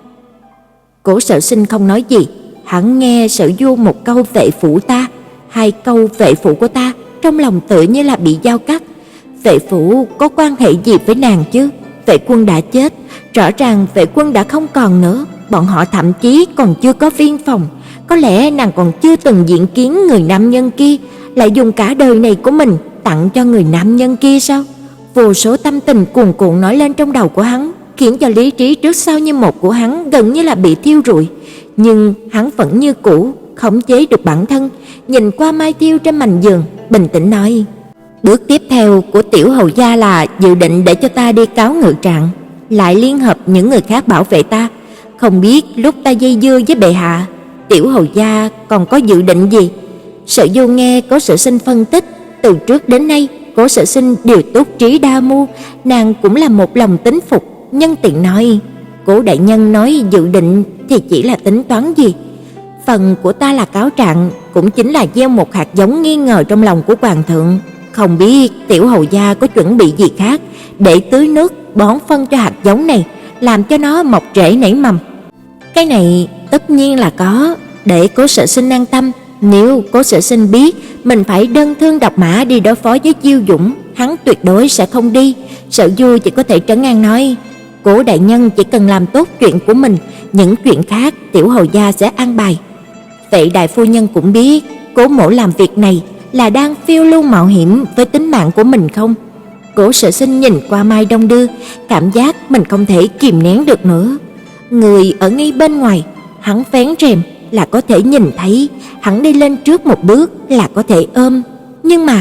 Cố Sở Sinh không nói gì, hắn nghe Sở Du một câu vệ phủ ta, hai câu vệ phủ của ta, trong lòng tự như là bị dao cắt. Vệ phủ có quan hệ gì với nàng chứ? Vệ quân đã chết, rõ ràng vệ quân đã không còn nữa, bọn họ thậm chí còn chưa có viên phòng. Có lẽ nàng còn chưa từng diện kiến người nam nhân kia, lại dùng cả đời này của mình tặng cho người nam nhân kia sao? Vô số tâm tình cuồn cuộn nổi lên trong đầu của hắn, khiến cho lý trí trước sau như một của hắn gần như là bị thiêu rụi. Nhưng hắn vẫn như cũ khống chế được bản thân, nhìn qua mai tiêu trên mành giường, bình tĩnh nói: "Bước tiếp theo của tiểu hầu gia là dự định để cho ta đi cáo ngự trạng, lại liên hợp những người khác bảo vệ ta. Không biết lúc ta dây dưa với bệ hạ, tiểu hầu gia còn có dự định gì?" Sở Du nghe Cố Sở Sinh phân tích, từ trước đến nay Cố Sở Sinh đều tốt trí đa mưu, nàng cũng là một lòng tín phục, nhân tiện nói: "Cố đại nhân nói dự định thì chỉ là tính toán gì? Phần của ta là cáo trạng, cũng chính là gieo một hạt giống nghi ngờ trong lòng của hoàng thượng. Không biết tiểu hầu gia có chuẩn bị gì khác để tưới nước bón phân cho hạt giống này, làm cho nó mọc rễ nảy mầm?" Cái này tất nhiên là có, để Cố Sở Sinh an tâm. Nếu Cố Sở Sinh biết mình phải đơn thương độc mã đi đối phó với Diêu Dũng, hắn tuyệt đối sẽ không đi. Sở Du chỉ có thể trấn an nói: "Cố đại nhân chỉ cần làm tốt chuyện của mình, những chuyện khác tiểu hầu gia sẽ an bài." Vậy đại phu nhân cũng biết Cố mỗ làm việc này là đang phiêu lưu mạo hiểm với tính mạng của mình không? Cố Sở Sinh nhìn qua Mai Đông Đưa, cảm giác mình không thể kìm nén được nữa. Người ở ngay bên ngoài, hắn vén rèm là có thể nhìn thấy, hắn đi lên trước một bước là có thể ôm, nhưng mà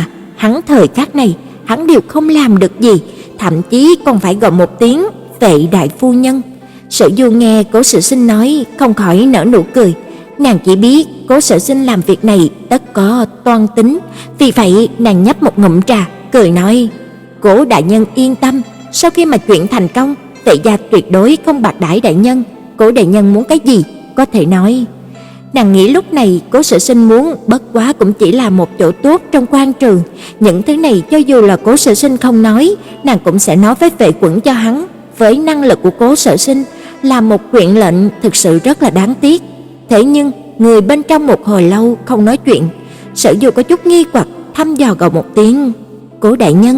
Hắn thời khắc này, hắn đều không làm được gì, thậm chí còn phải gọi một tiếng vệ đại phu nhân. Sở Du nghe Cố Sự Sinh nói không khỏi nở nụ cười. Nàng chỉ biết Cố Sở Sinh làm việc này tất có toan tính, vì vậy nàng nhấp một ngụm trà, cười nói: "Cố đại nhân yên tâm, sau khi mà chuyện thành công, Vệ gia tuyệt đối không bạc đãi đại nhân. Cố đại nhân muốn cái gì có thể nói." Nàng nghĩ lúc này Cố Sở Sinh muốn bất quá cũng chỉ là một chỗ tốt trong quan trường, những thứ này cho dù là Cố Sở Sinh không nói, nàng cũng sẽ nói với Vệ Quẩn cho hắn. Với năng lực của Cố Sở Sinh, làm một huyện lệnh thực sự rất là đáng tiếc. Thế nhưng người bên trong một hồi lâu không nói chuyện, Sở Du có chút nghi hoặc thăm dò gọi một tiếng: "Cố đại nhân."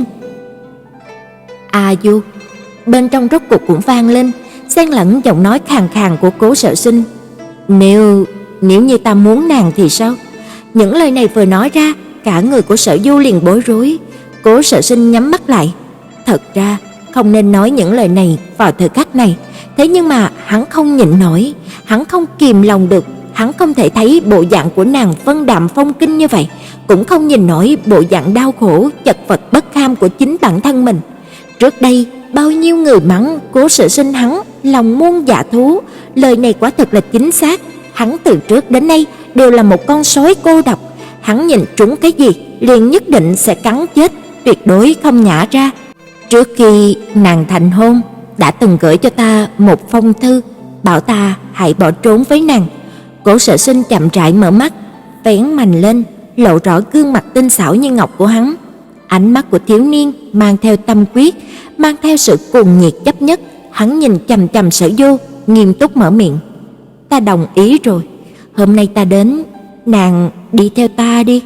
"A Du." Bên trong rốt cuộc cũng vang lên, xen lẫn giọng nói khàn khàn của Cố Sở Sinh: Nếu như ta muốn nàng thì sao?" Những lời này vừa nói ra, cả người của Sở Du liền bối rối. Cố Sở Sinh nhắm mắt lại. Thật ra không nên nói những lời này vào thời khắc này, thế nhưng mà hắn không nhịn nổi, hắn không kìm lòng được, hắn không thể thấy bộ dạng của nàng vân đạm phong kinh như vậy, cũng không nhìn nổi bộ dạng đau khổ, chật vật bất kham của chính bản thân mình. Trước đây bao nhiêu người mắng Cố Sự Sinh hắn lòng muôn dạ thú, lời này quả thực là chính xác. Hắn từ trước đến nay đều là một con sói cô độc, hắn nhìn trúng cái gì liền nhất định sẽ cắn chết, tuyệt đối không nhả ra. Trước khi nàng thành hôn, đã từng gửi cho ta một phong thư, bảo ta hãy bỏ trốn với nàng. Cố Sở Sinh chậm rãi mở mắt, vén mành lên, lộ rõ gương mặt tinh xảo như ngọc của hắn. Ánh mắt của thiếu niên mang theo tâm quyết, mang theo sự cuồng nhiệt chấp nhất. Hắn nhìn chằm chằm Sở Du, nghiêm túc mở miệng: "Ta đồng ý rồi. Hôm nay ta đến, nàng đi theo ta đi."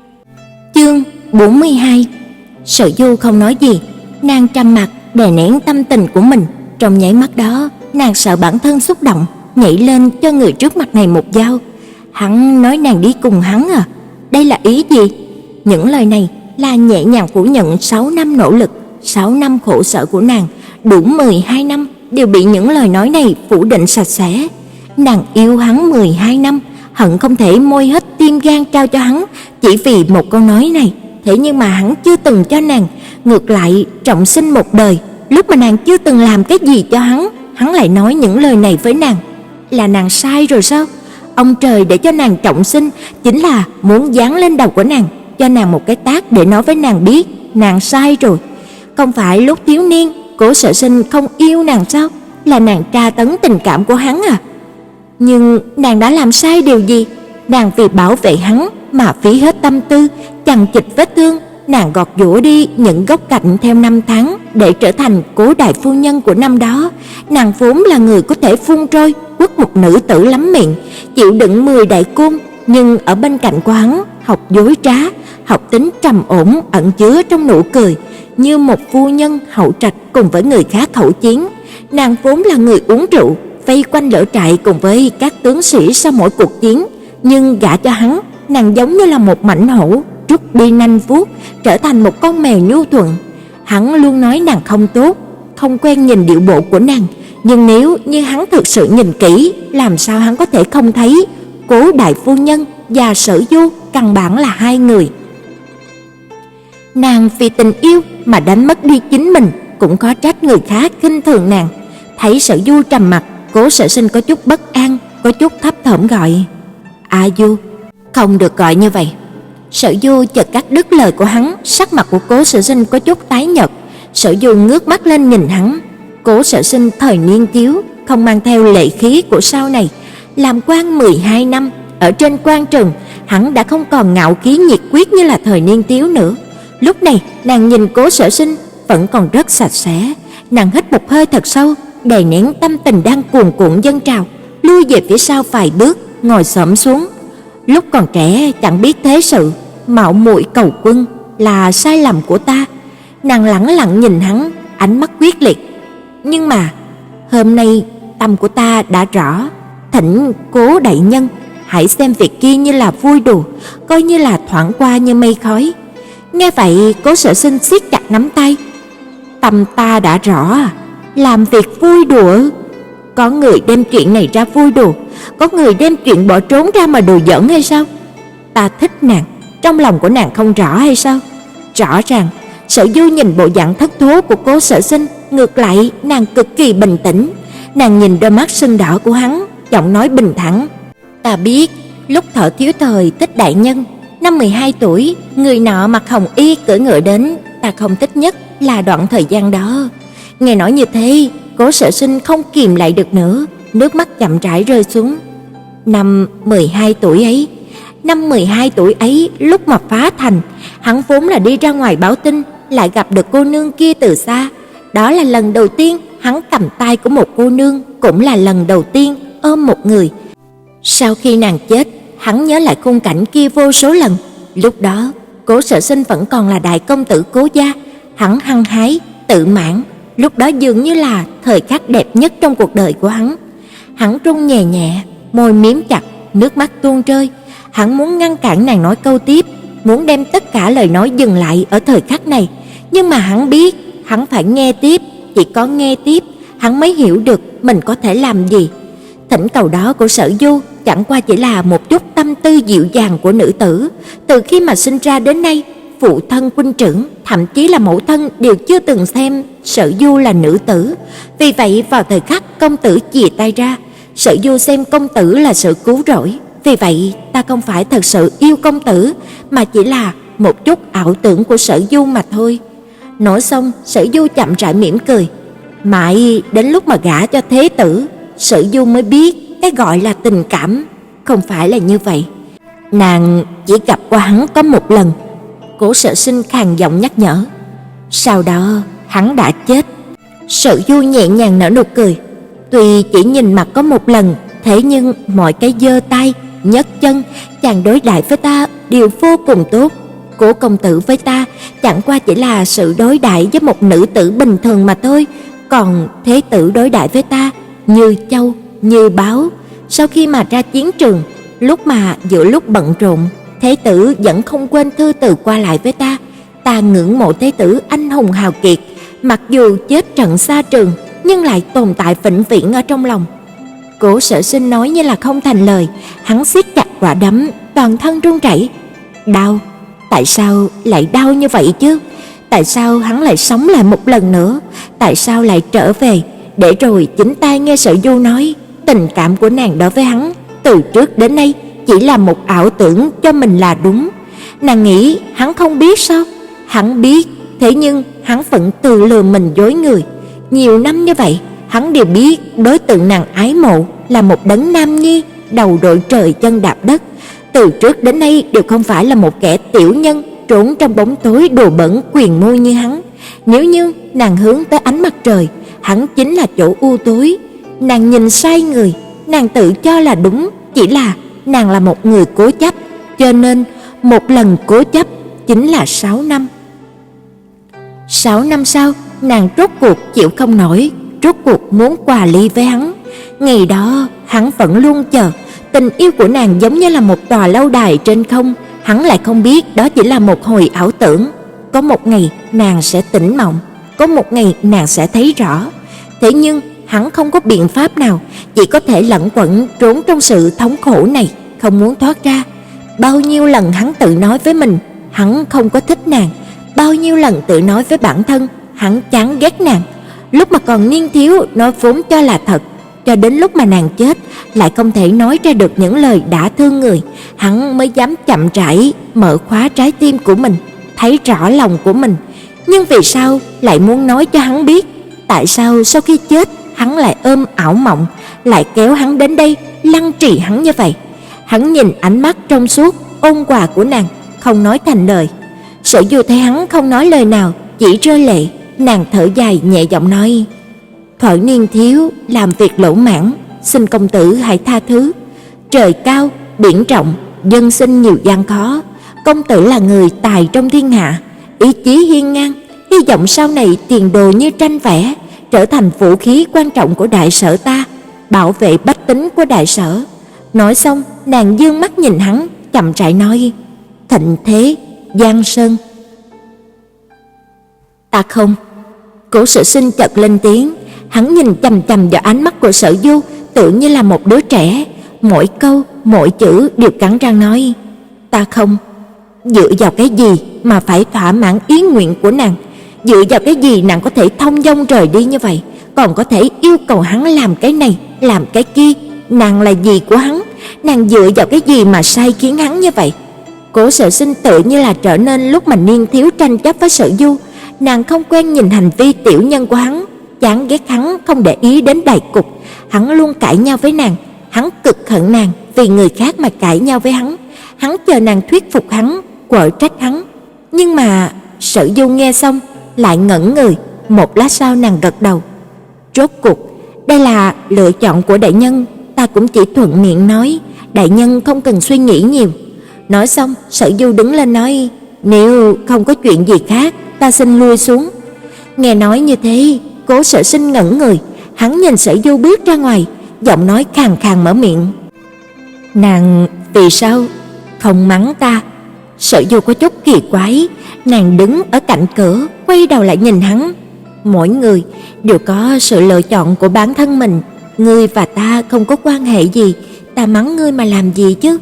Chương 42. Sở Du không nói gì, nàng trầm mặc đè nén tâm tình của mình. Trong nháy mắt đó, nàng sợ bản thân xúc động, nhảy lên cho người trước mặt này một dao. Hắn nói nàng đi cùng hắn à? Đây là ý gì? Những lời này là nhẹ nhàng phủ nhận 6 năm nỗ lực, 6 năm khổ sở của nàng, đủ 12 năm đều bị những lời nói này phủ định sạch sẽ. Nàng yêu hắn 12 năm, hận không thể moi hết tim gan trao cho hắn chỉ vì một câu nói này. Thế nhưng mà hắn chưa từng cho nàng, ngược lại trọng sinh một đời. Lúc mà nàng chưa từng làm cái gì cho hắn lại nói những lời này với nàng. Là nàng sai rồi sao? Ông trời để cho nàng trọng sinh chính là muốn giáng lên đầu của nàng, cho nàng một cái tát để nói với nàng biết nàng sai rồi. Không phải lúc thiếu niên Cố Sở Sinh không yêu nàng sao? Là nàng tra tấn tình cảm của hắn à? Nhưng nàng đã làm sai điều gì? Nàng vì bảo vệ hắn mà phí hết tâm tư, chằng chịt vết thương. Nàng gọt giũa đi những góc cạnh theo năm tháng để trở thành Cố đại phu nhân của năm đó. Nàng vốn là người có thể phun trôi quất một nữ tử lắm miệng, chịu đựng 10 đại côn, nhưng ở bên cạnh của hắn học dối trá, học tính trầm ổn ẩn chứa trong nụ cười, như một phu nhân hậu trạch cùng với người khác khẩu chiến. Nàng vốn là người uống rượu, vây quanh lửa trại cùng với các tướng sĩ sau mỗi cuộc chiến, nhưng gả cho hắn, nàng giống như là một mãnh hổ rút đi nanh vuốt, trở thành một con mèo nhu thuận. Hắn luôn nói nàng không tốt, không quen nhìn điệu bộ của nàng, nhưng nếu như hắn thực sự nhìn kỹ, làm sao hắn có thể không thấy Cố đại phu nhân và Sở Du căn bản là hai người. Nàng vì tình yêu mà đánh mất đi chính mình, cũng khó trách người khác khinh thường nàng. Thấy Sở Du trầm mặc, Cố Sở Sinh có chút bất an, có chút thấp thỏm gọi: "A Du." "Không được gọi như vậy." Sở Du chợt cắt đứt lời của hắn, sắc mặt của Cố Sở Sinh có chút tái nhợt. Sở Du ngước mắt lên nhìn hắn. Cố Sở Sinh thời niên thiếu, không mang theo lệ khí của sau này, làm quan 12 năm, ở trên quan trường, hắn đã không còn ngạo khí nhiệt quyết như là thời niên thiếu nữa. Lúc này, nàng nhìn Cố Sở Sinh vẫn còn rất sạch sẽ, nàng hít một hơi thật sâu, đè nén tâm tình đang cuồn cuộn dâng trào, lui về phía sau vài bước, ngồi xổm xuống. Lúc còn trẻ chẳng biết thế sự, mạo muội cầu quân là sai lầm của ta. Nàng lẳng lặng nhìn hắn, ánh mắt quyết liệt. Nhưng mà hôm nay tâm của ta đã rõ, thỉnh Cố đại nhân hãy xem việc kia như là vui đùa, coi như là thoảng qua như mây khói. Nghe vậy, Cố Sở Sinh siết chặt nắm tay. Tâm ta đã rõ à? Làm việc vui đùa? Có người đem chuyện này ra vui đùa, có người đem chuyện bỏ trốn ra mà đùa giỡn hay sao? Ta thích nàng, trong lòng của nàng không rõ hay sao? rõ ràng. Sở Du nhìn bộ dạng thất thố của Cố Sở Sinh, ngược lại nàng cực kỳ bình tĩnh. Nàng nhìn đôi mắt sưng đỏ của hắn, giọng nói bình thản: "Ta biết, lúc Thọ Thiếu Thời thích đại nhân, năm 12 tuổi, người nọ mặc hồng y cưỡi ngựa đến, ta không thích nhất là đoạn thời gian đó." Nghe nói như thế, Cố Sở Sinh không kìm lại được nữa, nước mắt chậm rãi rơi xuống. Năm 12 tuổi ấy, lúc mà phá thành, hắn vốn là đi ra ngoài báo tin, lại gặp được cô nương kia từ xa. Đó là lần đầu tiên hắn cầm tay của một cô nương, cũng là lần đầu tiên ôm một người. Sau khi nàng chết, hắn nhớ lại khung cảnh kia vô số lần. Lúc đó, Cố Sở Sinh vẫn còn là đại công tử Cố gia, hắn hăng hái, tự mãn, lúc đó dường như là thời khắc đẹp nhất trong cuộc đời của hắn. Hắn run nhẹ nhẹ, môi miếm chặt, nước mắt tuôn rơi. Hắn muốn ngăn cản nàng nói câu tiếp, muốn đem tất cả lời nói dừng lại ở thời khắc này, nhưng mà hắn biết, hắn phải nghe tiếp, chỉ có nghe tiếp, hắn mới hiểu được mình có thể làm gì. Thỉnh cầu đó của Sở Du chẳng qua chỉ là một chút tâm tư dịu dàng của nữ tử. Từ khi mà sinh ra đến nay, phụ thân huynh trưởng, thậm chí là mẫu thân đều chưa từng xem Sở Du là nữ tử. Vì vậy vào thời khắc công tử chìa tay ra, Sở Du xem công tử là sự cứu rỗi. Vì vậy ta không phải thật sự yêu công tử, mà chỉ là một chút ảo tưởng của Sở Du mà thôi. Nói xong, Sở Du chậm rãi mỉm cười. Mãi đến lúc mà gả cho thế tử, Sở Du mới biết cái gọi là tình cảm không phải là như vậy. Nàng chỉ gặp qua hắn có một lần. Cố Sở Sinh khàn giọng nhắc nhở. Sau đó hắn đã chết. Sở Du nhẹ nhàng nở nụ cười. Tuy chỉ nhìn mặt có một lần, thế nhưng mọi cái giơ tay, nhấc chân, chàng đối đãi với ta đều vô cùng tốt. Cố công tử với ta chẳng qua chỉ là sự đối đãi với một nữ tử bình thường mà thôi, còn thế tử đối đãi với ta như châu, như báu. Sau khi mà ra chiến trường, lúc mà giữa lúc bận rộn, thế tử vẫn không quên thư từ qua lại với ta. Ta ngưỡng mộ thế tử anh hùng hào kiệt, mặc dù chết trận xa trường nhưng lại tồn tại vĩnh viễn ở trong lòng. Cố Sở Sinh nói như là không thành lời, hắn siết chặt quả đấm, toàn thân run rẩy. Đau, tại sao lại đau như vậy chứ? Tại sao hắn lại sống lại một lần nữa? Tại sao lại trở về? Để rồi chính tai nghe Sở Du nói, tình cảm của nàng đối với hắn từ trước đến nay chỉ là một ảo tưởng cho mình là đúng. Nàng nghĩ hắn không biết sao? Hắn biết, thế nhưng hắn vẫn tự lừa mình dối người. Nhiều năm như vậy, hắn đều biết đối tượng nàng ái mộ là một đấng nam nhi, đầu đội trời chân đạp đất. Từ trước đến nay đều không phải là một kẻ tiểu nhân trốn trong bóng tối đùa bẩn quyền mưu như hắn. Nếu như nàng hướng tới ánh mặt trời, hắn chính là chỗ u tối. Nàng nhìn sai người, nàng tự cho là đúng, chỉ là nàng là một người cố chấp, cho nên một lần cố chấp chính là 6 năm. 6 năm sau, nàng rốt cuộc chịu không nổi, rốt cuộc muốn hòa ly với hắn. Ngày đó, hắn vẫn luôn chờ. Tình yêu của nàng giống như là một tòa lâu đài trên không, hắn lại không biết đó chỉ là một hồi ảo tưởng. Có một ngày nàng sẽ tỉnh mộng, có một ngày nàng sẽ thấy rõ. Thế nhưng hắn không có biện pháp nào, chỉ có thể lẩn quẩn trốn trong sự thống khổ này, không muốn thoát ra. Bao nhiêu lần hắn tự nói với mình, hắn không có thích nàng. Bao nhiêu lần tự nói với bản thân, hắn chán ghét nàng. Lúc mà còn niên thiếu, nói vốn cho là thật, cho đến lúc mà nàng chết, lại không thể nói ra được những lời đã thương người, hắn mới dám chậm rãi mở khóa trái tim của mình, thấy rõ lòng của mình. Nhưng vì sao lại muốn nói cho hắn biết? Tại sao sau khi chết, hắn lại ôm ảo mộng, lại kéo hắn đến đây, lăng trì hắn như vậy? Hắn nhìn ánh mắt trong suốt, ôn hòa của nàng, không nói thành lời. Sở Du thấy hắn không nói lời nào, chỉ rơi lệ, nàng thở dài nhẹ giọng nói: Thuở niên thiếu, làm việc lỗ mãn, xin công tử hãy tha thứ. Trời cao, biển rộng, dân sinh nhiều gian khó. Công tử là người tài trong thiên hạ, ý chí hiên ngang, hy vọng sau này tiền đồ như tranh vẽ, trở thành vũ khí quan trọng của đại sở ta, bảo vệ bách tính của đại sở. Nói xong, nàng dương mắt nhìn hắn, chậm rãi nói: Thịnh thế, Giang Sơn. Ta không. Cố Sở Sinh chợt lên tiếng, hắn nhìn chằm chằm vào ánh mắt của Sở Du, tự như là một đứa trẻ, mỗi câu, mỗi chữ đều cắn răng nói: Ta không. Dựa vào cái gì mà phải thỏa mãn ý nguyện của nàng? Dựa vào cái gì nàng có thể thông dong rời đi như vậy, còn có thể yêu cầu hắn làm cái này, làm cái kia? Nàng là gì của hắn? Nàng dựa vào cái gì mà sai khiến hắn như vậy? Cố Sở Sinh tự như là trở nên lúc mà niên thiếu tranh chấp với Sở Du. Nàng không quen nhìn hành vi tiểu nhân của hắn, chán ghét hắn không để ý đến đại cục. Hắn luôn cãi nhau với nàng, hắn cực hận nàng vì người khác mà cãi nhau với hắn. Hắn chờ nàng thuyết phục hắn, quở trách hắn. Nhưng mà Sở Du nghe xong lại ngẩn người, một lát sau nàng gật đầu. Rốt cuộc đây là lựa chọn của đại nhân, ta cũng chỉ thuận miệng nói, đại nhân không cần suy nghĩ nhiều. Nói xong, Sở Du đứng lên nói, nếu không có chuyện gì khác, ta xin lui xuống. Nghe nói như thế, Cố Sở Sinh ngẩn người, hắn nhìn Sở Du bước ra ngoài, giọng nói khàn khàn mở miệng. Nàng vì sao không mắng ta? Sở Du có chút kỳ quái, nàng đứng ở cạnh cửa, quay đầu lại nhìn hắn. Mỗi người đều có sự lựa chọn của bản thân mình, ngươi và ta không có quan hệ gì, ta mắng ngươi mà làm gì chứ?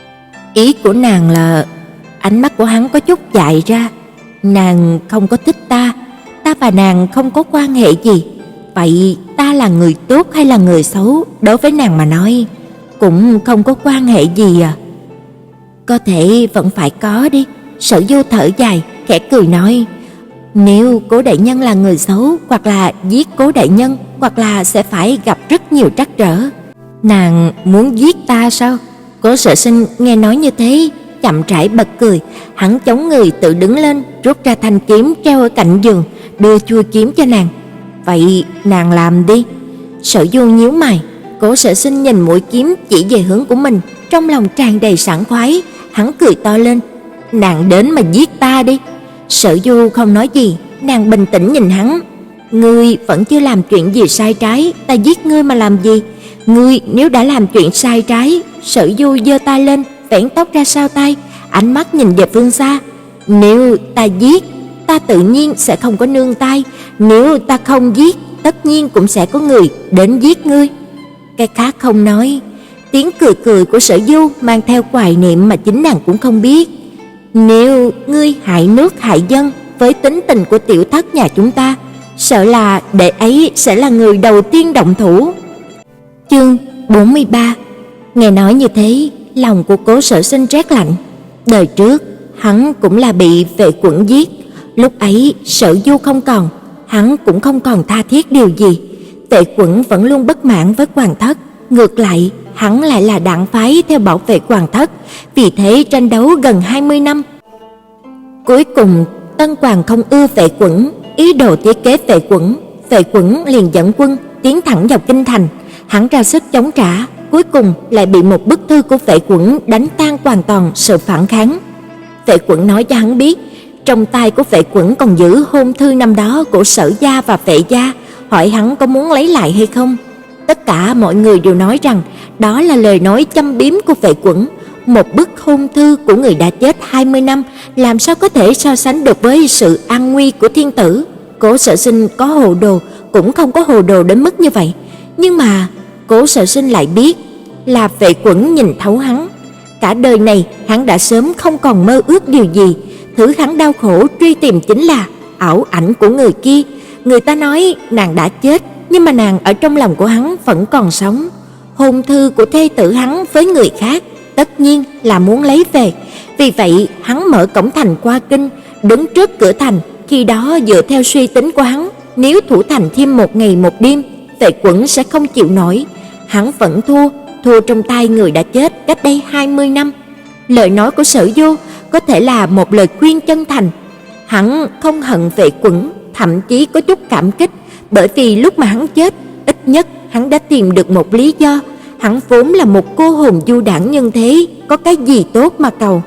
Ý của nàng là... Ánh mắt của hắn có chút dại ra. Nàng không có thích ta, ta và nàng không có quan hệ gì. Vậy ta là người tốt hay là người xấu, đối với nàng mà nói cũng không có quan hệ gì à? Có thể vẫn phải có đi. Sở Du thở dài, khẽ cười nói, nếu Cố đại nhân là người xấu, hoặc là giết Cố đại nhân, hoặc là sẽ phải gặp rất nhiều trắc trở. Nàng muốn giết ta sao? Cố Sở Sinh nghe nói như thế, chậm rãi bật cười. Hắn chống người tự đứng lên, rút ra thanh kiếm treo ở cạnh giường, đưa chuôi kiếm cho nàng. Vậy nàng làm đi. Sở Du nhíu mày. Cố Sở Sinh nhìn mũi kiếm chỉ về hướng của mình, trong lòng tràn đầy sảng khoái. Hắn cười to lên, nàng đến mà giết ta đi. Sở Du không nói gì, nàng bình tĩnh nhìn hắn. Ngươi vẫn chưa làm chuyện gì sai trái, ta giết ngươi mà làm gì? Ngươi nếu đã làm chuyện sai trái. Sở Du giơ tay lên, vén tóc ra sau tai, ánh mắt nhìn về phương xa. Nếu ta giết, ta tự nhiên sẽ không có nương tay. Nếu ta không giết, tất nhiên cũng sẽ có người đến giết ngươi. Cái khác không nói. Tiếng cười cười của Sở Du mang theo hoài niệm mà chính nàng cũng không biết. Nếu ngươi hại nước hại dân, với tính tình của tiểu thất nhà chúng ta, sợ là đệ ấy sẽ là người đầu tiên động thủ. Chương 43. Nghe nói như thế, lòng của Cố Sở Sinh rét lạnh. Đời trước hắn cũng là bị Vệ Quẩn giết, lúc ấy Sở Du không còn, hắn cũng không còn tha thiết điều gì. Vệ Quẩn vẫn luôn bất mãn với Hoàng thất, ngược lại hắn lại là đảng phái theo bảo vệ Hoàng thất, vì thế tranh đấu gần 20 năm. Cuối cùng Tân Hoàng không ưa Vệ Quẩn, ý đồ thiết kế Vệ Quẩn liền dẫn quân tiến thẳng vào kinh thành. Hắn ra sức chống trả, cuối cùng lại bị một bức thư của Vệ Quẩn đánh tan hoàn toàn sự phản kháng. Vệ Quẩn nói cho hắn biết, trong tay của Vệ Quẩn còn giữ hôn thư năm đó của Sở gia và Vệ gia, hỏi hắn có muốn lấy lại hay không. Tất cả mọi người đều nói rằng đó là lời nói châm biếm của Vệ Quẩn. Một bức hôn thư của người đã chết 20 năm làm sao có thể so sánh được với sự an nguy của thiên tử. Cố Sở Sinh có hồ đồ cũng không có hồ đồ đến mức như vậy, nhưng mà Cố Sở Sinh lại biết là Vệ Quẩn nhìn thấu hắn. Cả đời này hắn đã sớm không còn mơ ước điều gì, thứ hắn đau khổ truy tìm chính là ảo ảnh của người kia. Người ta nói nàng đã chết, nhưng mà nàng ở trong lòng của hắn vẫn còn sống. Hôn thư của thê tử hắn với người khác, tất nhiên là muốn lấy về. Vì vậy hắn mở cổng thành qua kinh, đứng trước cửa thành. Khi đó dựa theo suy tính của hắn, nếu thủ thành thêm một ngày một đêm, Vệ Quẩn sẽ không chịu nổi. Hắn vẫn thua trong tay người đã chết cách đây 20 năm. Lời nói của Sở Du có thể là một lời khuyên chân thành. Hắn không hận Vệ Quẩn, thậm chí có chút cảm kích, bởi vì lúc mà hắn chết, ít nhất hắn đã tìm được một lý do. Hắn vốn là một cô hồn du đãng nhân thế, có cái gì tốt mà cầu.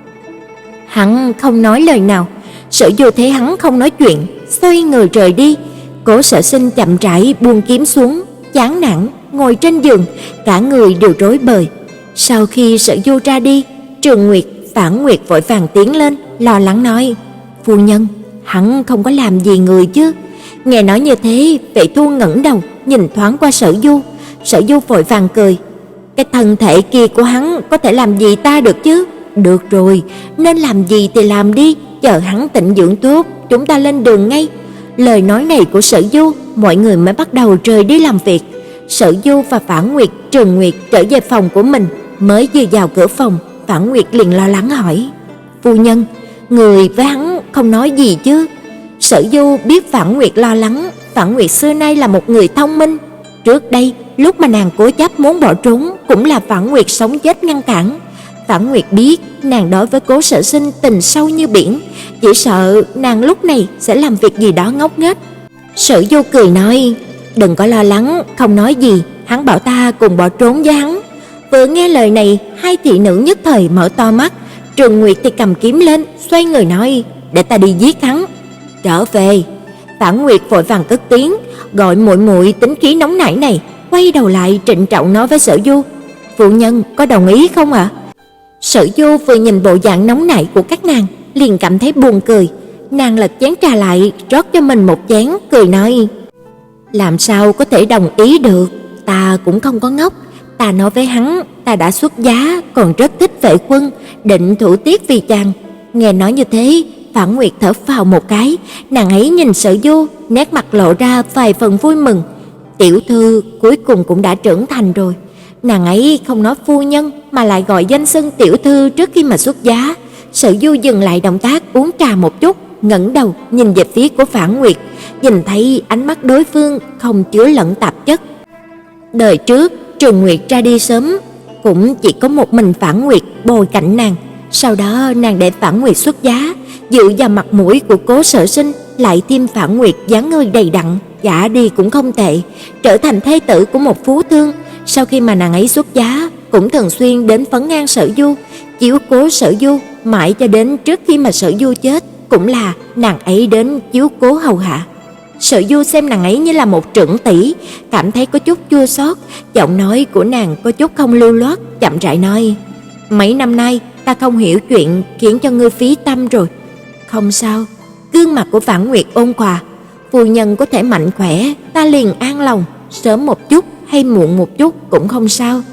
Hắn không nói lời nào. Sở Du thấy hắn không nói chuyện, xoay người rời đi. Cố Sở Sinh chậm rãi buông kiếm xuống, chán nản ngồi trên giường, cả người đều rối bời. Sau khi Sở Du ra đi, Trường Nguyệt, Phản Nguyệt vội vàng tiến lên, lo lắng nói: "Phu nhân, hắn không có làm gì người chứ?" Nghe nói như thế, Vệ Thu ngẩng đầu, nhìn thoáng qua Sở Du. Sở Du vội vàng cười: "Cái thân thể kia của hắn có thể làm gì ta được chứ? Được rồi, nên làm gì thì làm đi, chờ hắn tịnh dưỡng tốt, chúng ta lên đường ngay. Lời nói này của Sở Du, mọi người mới bắt đầu rời đi làm việc. Sở Du và Phản Nguyệt, Trường Nguyệt trở về phòng của mình. Mới vừa vào cửa phòng, Phản Nguyệt liền lo lắng hỏi: "Phu nhân, người với hắn không nói gì chứ?" Sở Du biết Phản Nguyệt lo lắng. Phản Nguyệt xưa nay là một người thông minh. Trước đây, lúc mà nàng cố chấp muốn bỏ trốn, cũng là Phản Nguyệt sống chết ngăn cản. Phản Nguyệt biết nàng đối với Cố Sở Sinh tình sâu như biển, chỉ sợ nàng lúc này sẽ làm việc gì đó ngốc nghếch. Sở Du cười nói: "Đừng có lo lắng, không nói gì, hắn bảo ta cùng bỏ trốn với hắn." Vừa nghe lời này, hai thị nữ nhất thời mở to mắt. Trường Nguyệt thì cầm kiếm lên, xoay người nói: "Để ta đi giết hắn." "Trở về." Phản Nguyệt vội vàng cất tiếng, gọi muội muội tính khí nóng nảy này, quay đầu lại trịnh trọng nói với Sở Du: "Phu nhân có đồng ý không ạ?" Sở Du vừa nhìn bộ dạng nóng nảy của các nàng, liền cảm thấy buồn cười. Nàng lật chén trà lại, rót cho mình một chén, cười nói: "Làm sao có thể đồng ý được, ta cũng không có ngốc. Ta nói với hắn, ta đã xuất giá, còn rất thích Vệ Quân, định thủ tiết vì chàng." Nghe nói như thế, Phản Nguyệt thở phào một cái, nàng ấy nhìn Sở Du, nét mặt lộ ra vài phần vui mừng. Tiểu thư cuối cùng cũng đã trưởng thành rồi. Nàng ấy không nói phu nhân mà lại gọi danh xưng tiểu thư trước khi mà xuất giá. Sở Du dừng lại động tác uống trà một chút, ngẩng đầu nhìn về phía của Phản Nguyệt, nhìn thấy ánh mắt đối phương không chứa lẫn tạp chất. Đời trước Trường Nguyệt ra đi sớm, cũng chỉ có một mình Phản Nguyệt bồi cạnh nàng. Sau đó nàng để Phản Nguyệt xuất giá, dựa vào mặt mũi của Cố Sở Sinh, lại thêm Phản Nguyệt dáng người đầy đặn, gả đi cũng không tệ, trở thành thê tử của một phú thương. Sau khi mà nàng ấy xuất giá, cũng thường xuyên đến vấn an Sở Du, chiếu cố Sở Du, mãi cho đến trước khi mà Sở Du chết, cũng là nàng ấy đến chiếu cố hầu hạ. Sở Du xem nàng ấy như là một trưởng tỷ, cảm thấy có chút chua xót, giọng nói của nàng có chút không lưu loát, chậm rãi nói: "Mấy năm nay ta không hiểu chuyện khiến cho ngươi phí tâm rồi." "Không sao." Gương mặt của Phản Nguyệt ôn hòa: "Phu nhân có thể mạnh khỏe, ta liền an lòng, sớm một chút hay muộn một chút cũng không sao."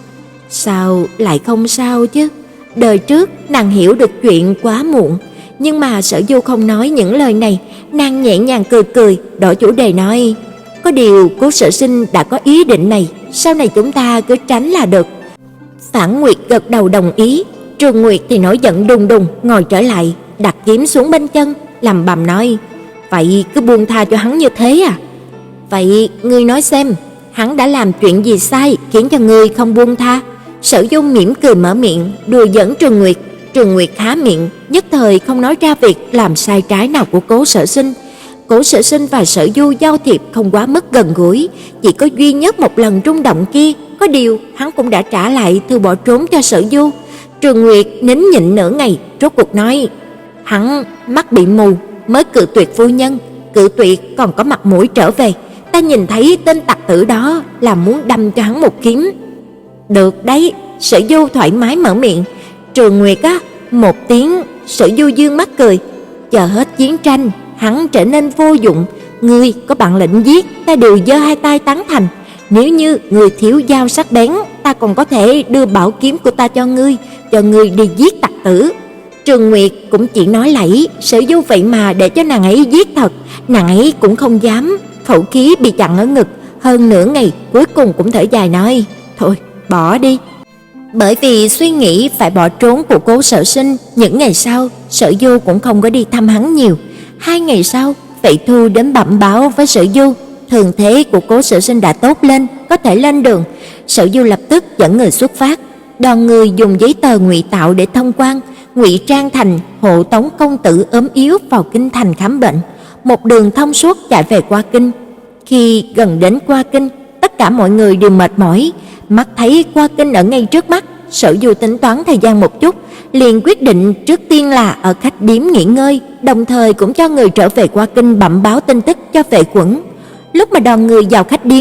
Sao lại không sao chứ? Đời trước nàng hiểu được chuyện quá muộn, nhưng mà Sở Du không nói những lời này, nàng nhẹ nhàng cười cười, đổi chủ đề nói: "Có điều Cố Sở Sinh đã có ý định này, sau này chúng ta cứ tránh là được." Phản Nguyệt gật đầu đồng ý. Trường Nguyệt thì nổi giận đùng đùng ngồi trở lại, đặt kiếm xuống bên chân, lẩm bẩm nói: "Vậy cứ buông tha cho hắn như thế à?" "Vậy ngươi nói xem, hắn đã làm chuyện gì sai khiến cho ngươi không buông tha?" Sở Du mỉm cười mở miệng, đùa giỡn Trường Nguyệt. Trường Nguyệt há miệng, nhất thời không nói ra việc làm sai trái nào của Cố Sở Sinh. Cố Sở Sinh và Sở Du giao thiệp không quá mức gần gũi, chỉ có duy nhất một lần rung động kia, có điều hắn cũng đã trả lại thư bỏ trốn cho Sở Du. Trường Nguyệt nín nhịn nửa ngày, rốt cuộc nói: "Hắn mắt bị mù mới cự tuyệt phu nhân, cự tuyệt còn có mặt mũi trở về. Ta nhìn thấy tên tặc tử đó là muốn đâm cho hắn một kiếm." "Được đấy." Sở Du thoải mái mở miệng. Trường Nguyệt á, một tiếng. Sở Du dương mắt cười: "Chờ hết chiến tranh, hắn trở nên vô dụng, ngươi có bản lĩnh giết, ta đều giơ hai tay tán thành. Nếu như ngươi thiếu dao sắc bén, ta còn có thể đưa bảo kiếm của ta cho ngươi đi giết tặc tử." Trường Nguyệt cũng chỉ nói lẫy, Sở Du vậy mà để cho nàng ấy giết thật, nàng ấy cũng không dám, khẩu khí bị chặn ở ngực. Hơn nửa ngày cuối cùng cũng thở dài nói: "Thôi, bỏ đi." Bởi vì suy nghĩ phải bỏ trốn của Cố Sở Sinh, những ngày sau Sở Du cũng không có đi thăm hắn nhiều. 2 ngày sau, Vệ Thu đến bẩm báo với Sở Du, thương thế của Cố Sở Sinh đã tốt lên, có thể lên đường. Sở Du lập tức dẫn người xuất phát. Đoàn người dùng giấy tờ ngụy tạo để thông quan, ngụy trang thành hộ tống công tử ốm yếu vào kinh thành khám bệnh, một đường thông suốt chạy về Qua Kinh. Khi gần đến Qua Kinh, tất cả mọi người đều mệt mỏi, mắt thấy Qua Kinh ở ngay trước mắt. Sở Du tính toán thời gian một chút, liền quyết định trước tiên là ở khách điếm nghỉ ngơi, đồng thời cũng cho người trở về Qua Kinh bẩm báo tin tức cho Vệ Quẩn. Lúc mà đoàn người vào khách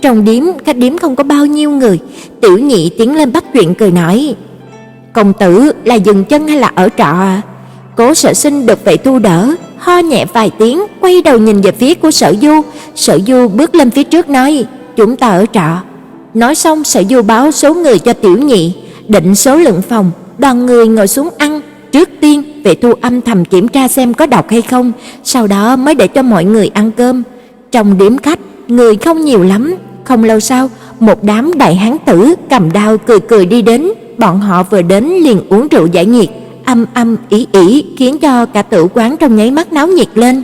điếm không có bao nhiêu người. Tiểu Nhị tiến lên bắt chuyện cười nói: "Công tử là dừng chân hay là ở trọ à?" Cố Sở Sinh được Vệ Thu đỡ, ho nhẹ vài tiếng, quay đầu nhìn về phía của Sở Du. Sở Du bước lên phía trước nói: "Chúng ta ở trọ." Nói xong, Sở Du báo số người cho Tiểu Nhị, định số lượng phòng. đoàn người ngồi xuống ăn. Trước tiên, Vệ Thu âm thầm kiểm tra xem có độc hay không, sau đó mới để cho mọi người ăn cơm. Trong điếm khách, người không nhiều lắm. Không lâu sau, một đám đại hán tử cầm đao cười cười đi đến. Bọn họ vừa đến liền uống rượu giải nhiệt, âm âm ỉ ỉ khiến cho cả tử quán trong nháy mắt náo nhiệt lên.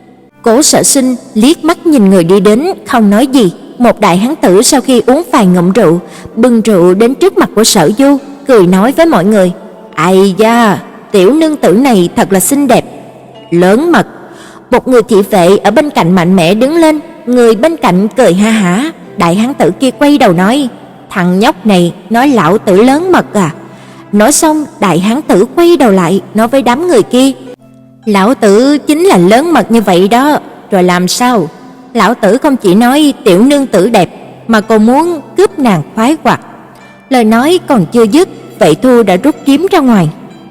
Cố Sở Sinh liếc mắt nhìn người đi đến, không nói gì. Một đại hán tử sau khi uống vài ngụm rượu, bưng rượu đến trước mặt của Sở Du, cười nói với mọi người: "Ai da, tiểu nương tử này thật là xinh đẹp." Lớn mật. Một người thị vệ ở bên cạnh mạnh mẽ đứng lên, người bên cạnh cười ha hả. Đại hán tử kia quay đầu nói: "Thằng nhóc này nói lão tử lớn mật à?" Nói xong, đại hán tử quay đầu lại nói với đám người kia: "Lão tử chính là lớn mật như vậy đó, rồi làm sao? Lão tử không chỉ nói tiểu nương tử đẹp mà còn muốn cướp nàng khoái hoạt." Lời nói còn chưa dứt, Vệ Thu đã rút kiếm ra ngoài.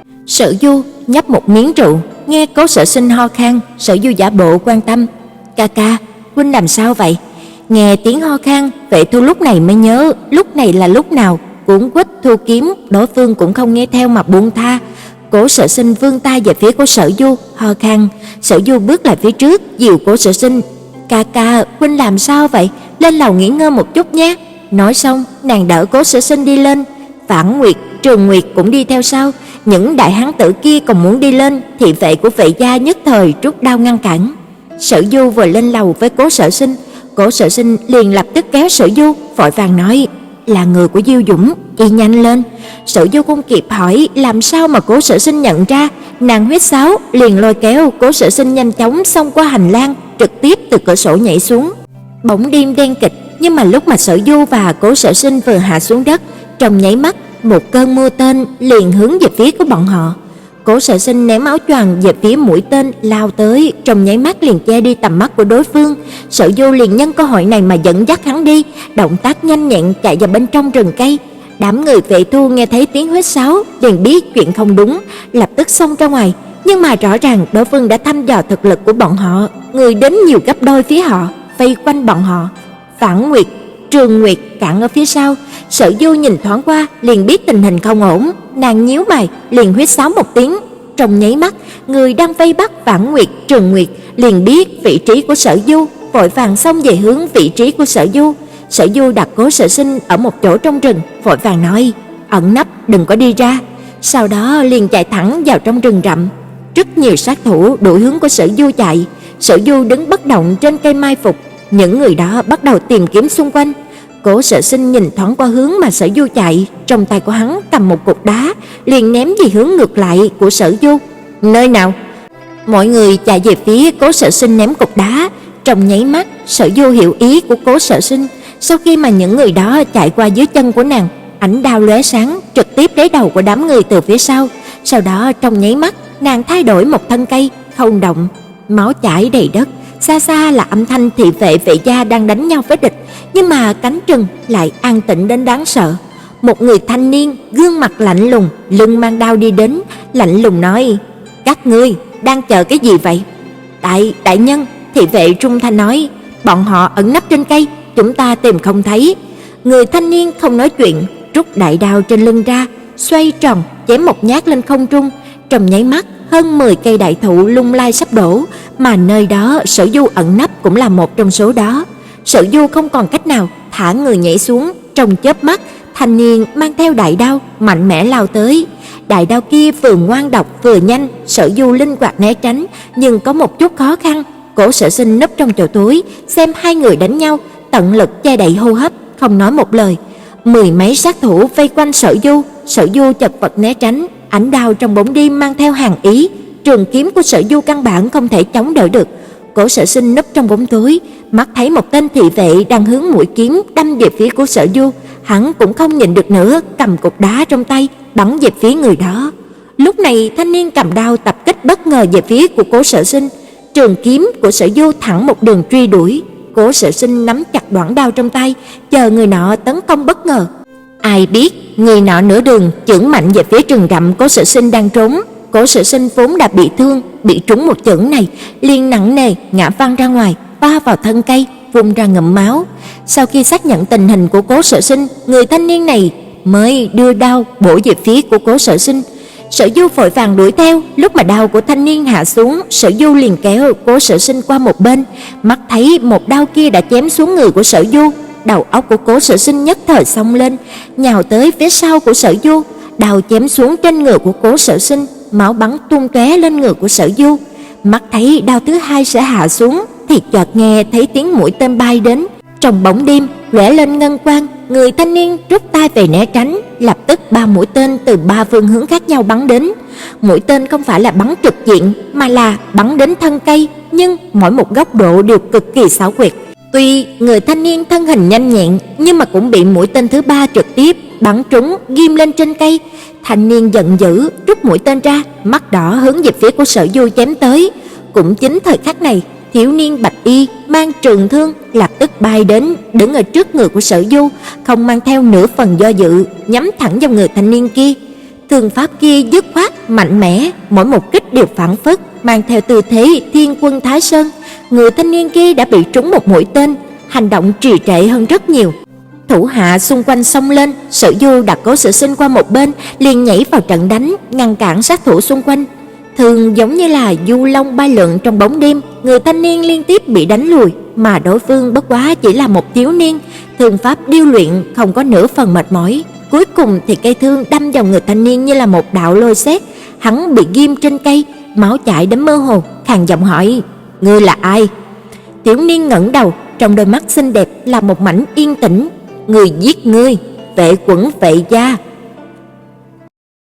Sở Du nhấp một miếng rượu, nghe Cố Sở Sinh ho khan, Sở Du giả bộ quan tâm: "Ca ca, huynh làm sao vậy?" Nghe tiếng ho khan, Vệ Thu lúc này mới nhớ lúc này là lúc nào, cuống quýt thu kiếm, đối phương cũng không nghe theo mà buông tha. Cố Sở Sinh vươn tay về phía của Sở Du, ho khan. Sở Du bước lại phía trước, dìu Cố Sở Sinh: "Ca ca, huynh làm sao vậy? Lên lầu nghỉ ngơi một chút nhé." Nói xong, nàng đỡ Cố Sở Sinh đi lên. Phản Nguyệt, Trường Nguyệt cũng đi theo sau. Những đại hán tử kia còn muốn đi lên, thị vệ của Vệ gia nhất thời rút đao ngăn cản. Sở Du vừa lên lầu với Cố Sở Sinh, Cố Sở Sinh liền lập tức kéo Sở Du, vội vàng nói: "Là người của Diêu Dũng, đi nhanh lên." Sở Du không kịp hỏi làm sao mà Cố Sở Sinh nhận ra, nàng huýt sáo liền lôi kéo Cố Sở Sinh nhanh chóng xông qua hành lang, trực tiếp từ cửa sổ nhảy xuống. Bóng đêm đen kịt, nhưng mà lúc mà Sở Du và Cố Sở Sinh vừa hạ xuống đất, trong nháy mắt một cơn mưa tên liền hướng về phía của bọn họ. Cố Sở Sinh ném áo choàng về phía mũi tên lao tới, trong nháy mắt liền che đi tầm mắt của đối phương. Sở Du liền nhân cơ hội này mà dẫn dắt hắn đi, động tác nhanh nhẹn chạy vào bên trong rừng cây. Đám người Vệ Thu nghe thấy tiếng huýt sáo liền biết chuyện không đúng, lập tức xông ra ngoài. Nhưng mà rõ ràng đối phương đã thăm dò thực lực của bọn họ, người đến nhiều gấp đôi phía họ, vây quanh bọn họ. Phản Nguyệt, Trường Nguyệt cản ở phía sau. Sở Du nhìn thoáng qua liền biết tình hình không ổn, nàng nhíu mày liền huýt sáo một tiếng. Trong nháy mắt, người đang vây bắt Phản Nguyệt, Trường Nguyệt liền biết vị trí của Sở Du, vội vàng xông về hướng vị trí của Sở Du. Sở Du đặt Cố Sở Sinh ở một chỗ trong rừng, vội vàng nói: "Ẩn nấp, đừng có đi ra." Sau đó liền chạy thẳng vào trong rừng rậm. Rất nhiều sát thủ đuổi hướng của Sở Du chạy. Sở Du đứng bất động trên cây mai phục, những người đó bắt đầu tìm kiếm xung quanh. Cố Sở Sinh nhìn thoáng qua hướng mà Sở Du chạy, trong tay của hắn cầm một cục đá, liền ném về hướng ngược lại của Sở Du. "Nơi nào?" Mọi người chạy về phía Cố Sở Sinh ném cục đá. Trong nháy mắt, Sở Du hiểu ý của Cố Sở Sinh. Sau khi mà những người đó chạy qua dưới chân của nàng, ánh đao lóe sáng, trực tiếp lấy đầu của đám người từ phía sau. Sau đó trong nháy mắt, nàng thay đổi một thân cây, không động. Máu chảy đầy đất, xa xa là âm thanh thị vệ Vệ gia đang đánh nhau với địch, nhưng mà cánh rừng lại an tĩnh đến đáng sợ. Một người thanh niên, gương mặt lạnh lùng, lưng mang đao đi đến, lạnh lùng nói: "Các ngươi đang chờ cái gì vậy?" Đại nhân," thị vệ trung thanh nói, "bọn họ ẩn nấp trên cây, chúng ta tìm không thấy." Người thanh niên không nói chuyện, rút đại đao trên lưng ra, xoay tròn, chém một nhát lên không trung. Trong nháy mắt, hơn 10 cây đại thụ lung lay sắp đổ, mà nơi đó Sở Du ẩn nấp cũng là một trong số đó. Sở Du không còn cách nào, thả người nhảy xuống. Trong chớp mắt, thanh niên mang theo đại đao mạnh mẽ lao tới. Đại đao kia vừa ngoan độc vừa nhanh, Sở Du linh hoạt né tránh, nhưng có một chút khó khăn. Cố Sở Sinh núp trong chỗ tối, xem hai người đánh nhau, tận lực che đậy hô hấp, không nói một lời. 10 mấy sát thủ vây quanh Sở Du chật vật né tránh, ánh đao trong bóng đêm mang theo hàn ý, trường kiếm của Sở Du căn bản không thể chống đỡ được. Cố Sở Sinh núp trong bóng tối, mắt thấy một tên thị vệ đang hướng mũi kiếm đâm về phía của Sở Du, hắn cũng không nhịn được nữa, cầm cục đá trong tay bắn về phía người đó. Lúc này thanh niên cầm đao tập kích bất ngờ về phía của Cố Sở Sinh, trường kiếm của Sở Du thẳng một đường truy đuổi. Cố Sở Sinh nắm chặt đoạn đao trong tay, chờ người nọ tấn công bất ngờ. Ai biết người nọ nửa đường chưởng mạnh về phía rừng rậm Cố Sở Sinh đang trốn. Cố Sở Sinh vốn đã bị thương, bị trúng một chưởng này, liền nặng nề ngã văng ra ngoài, va vào thân cây, vung ra ngụm máu. Sau khi xác nhận tình hình của Cố Sở Sinh, người thanh niên này mới đưa đao bổ về phía của Cố Sở Sinh. Sở Du vội vàng đuổi theo, lúc mà đao của thanh niên hạ xuống, Sở Du liền kéo Cố Sở Sinh qua một bên, mắt thấy một đao kia đã chém xuống người của Sở Du. Đầu óc của Cố Sở Sinh nhất thời xông lên, nhào tới phía sau của Sở Du, đao chém xuống trên người của Cố Sở Sinh, máu bắn tung tóe lên người của Sở Du. Mắt thấy đao thứ hai sẽ hạ xuống thì chợt nghe thấy tiếng mũi tên bay đến. Trong bóng đêm lóe lên ngân quang, người thanh niên rút tay về né tránh, lập tức 3 mũi tên từ 3 phương hướng khác nhau bắn đến. Mũi tên không phải là bắn trực diện mà là bắn đến thân cây, nhưng mỗi một góc độ đều cực kỳ xảo quyệt. Tuy người thanh niên thân hình nhanh nhẹn, nhưng mà cũng bị mũi tên thứ 3 trực tiếp bắn trúng, ghim lên trên cây. Thanh niên giận dữ rút mũi tên ra, mắt đỏ hướng về phía của Sở Du chém tới. Cũng chính thời khắc này, thiếu niên bạch y mang trường thương lập tức bay đến, đứng ở trước người của Sở Du, không mang theo nửa phần do dự, nhắm thẳng vào người thanh niên kia. Thương pháp kia dứt khoát, mạnh mẽ, mỗi một kích đều phảng phất, mang theo tư thế thiên quân Thái Sơn. Người thanh niên kia đã bị trúng một mũi tên, hành động trì trệ hơn rất nhiều. Thủ hạ xung quanh xông lên, Sở Du đặt Cố Sở Sinh qua một bên, liền nhảy vào trận đánh, ngăn cản sát thủ xung quanh. Thường giống như là du long bay lượn trong bóng đêm, người thanh niên liên tiếp bị đánh lùi, mà đối phương bất quá chỉ là một thiếu niên, thương pháp điêu luyện, không có nửa phần mệt mỏi. Cuối cùng thì cây thương đâm vào người thanh niên như là một đạo lôi sét, hắn bị ghim trên cây, máu chảy đến mơ hồ, khàn giọng hỏi: "Ngươi là ai?" Thiếu niên ngẩng đầu, trong đôi mắt xinh đẹp là một mảnh yên tĩnh: "Người giết ngươi, Vệ Quẩn Vệ gia."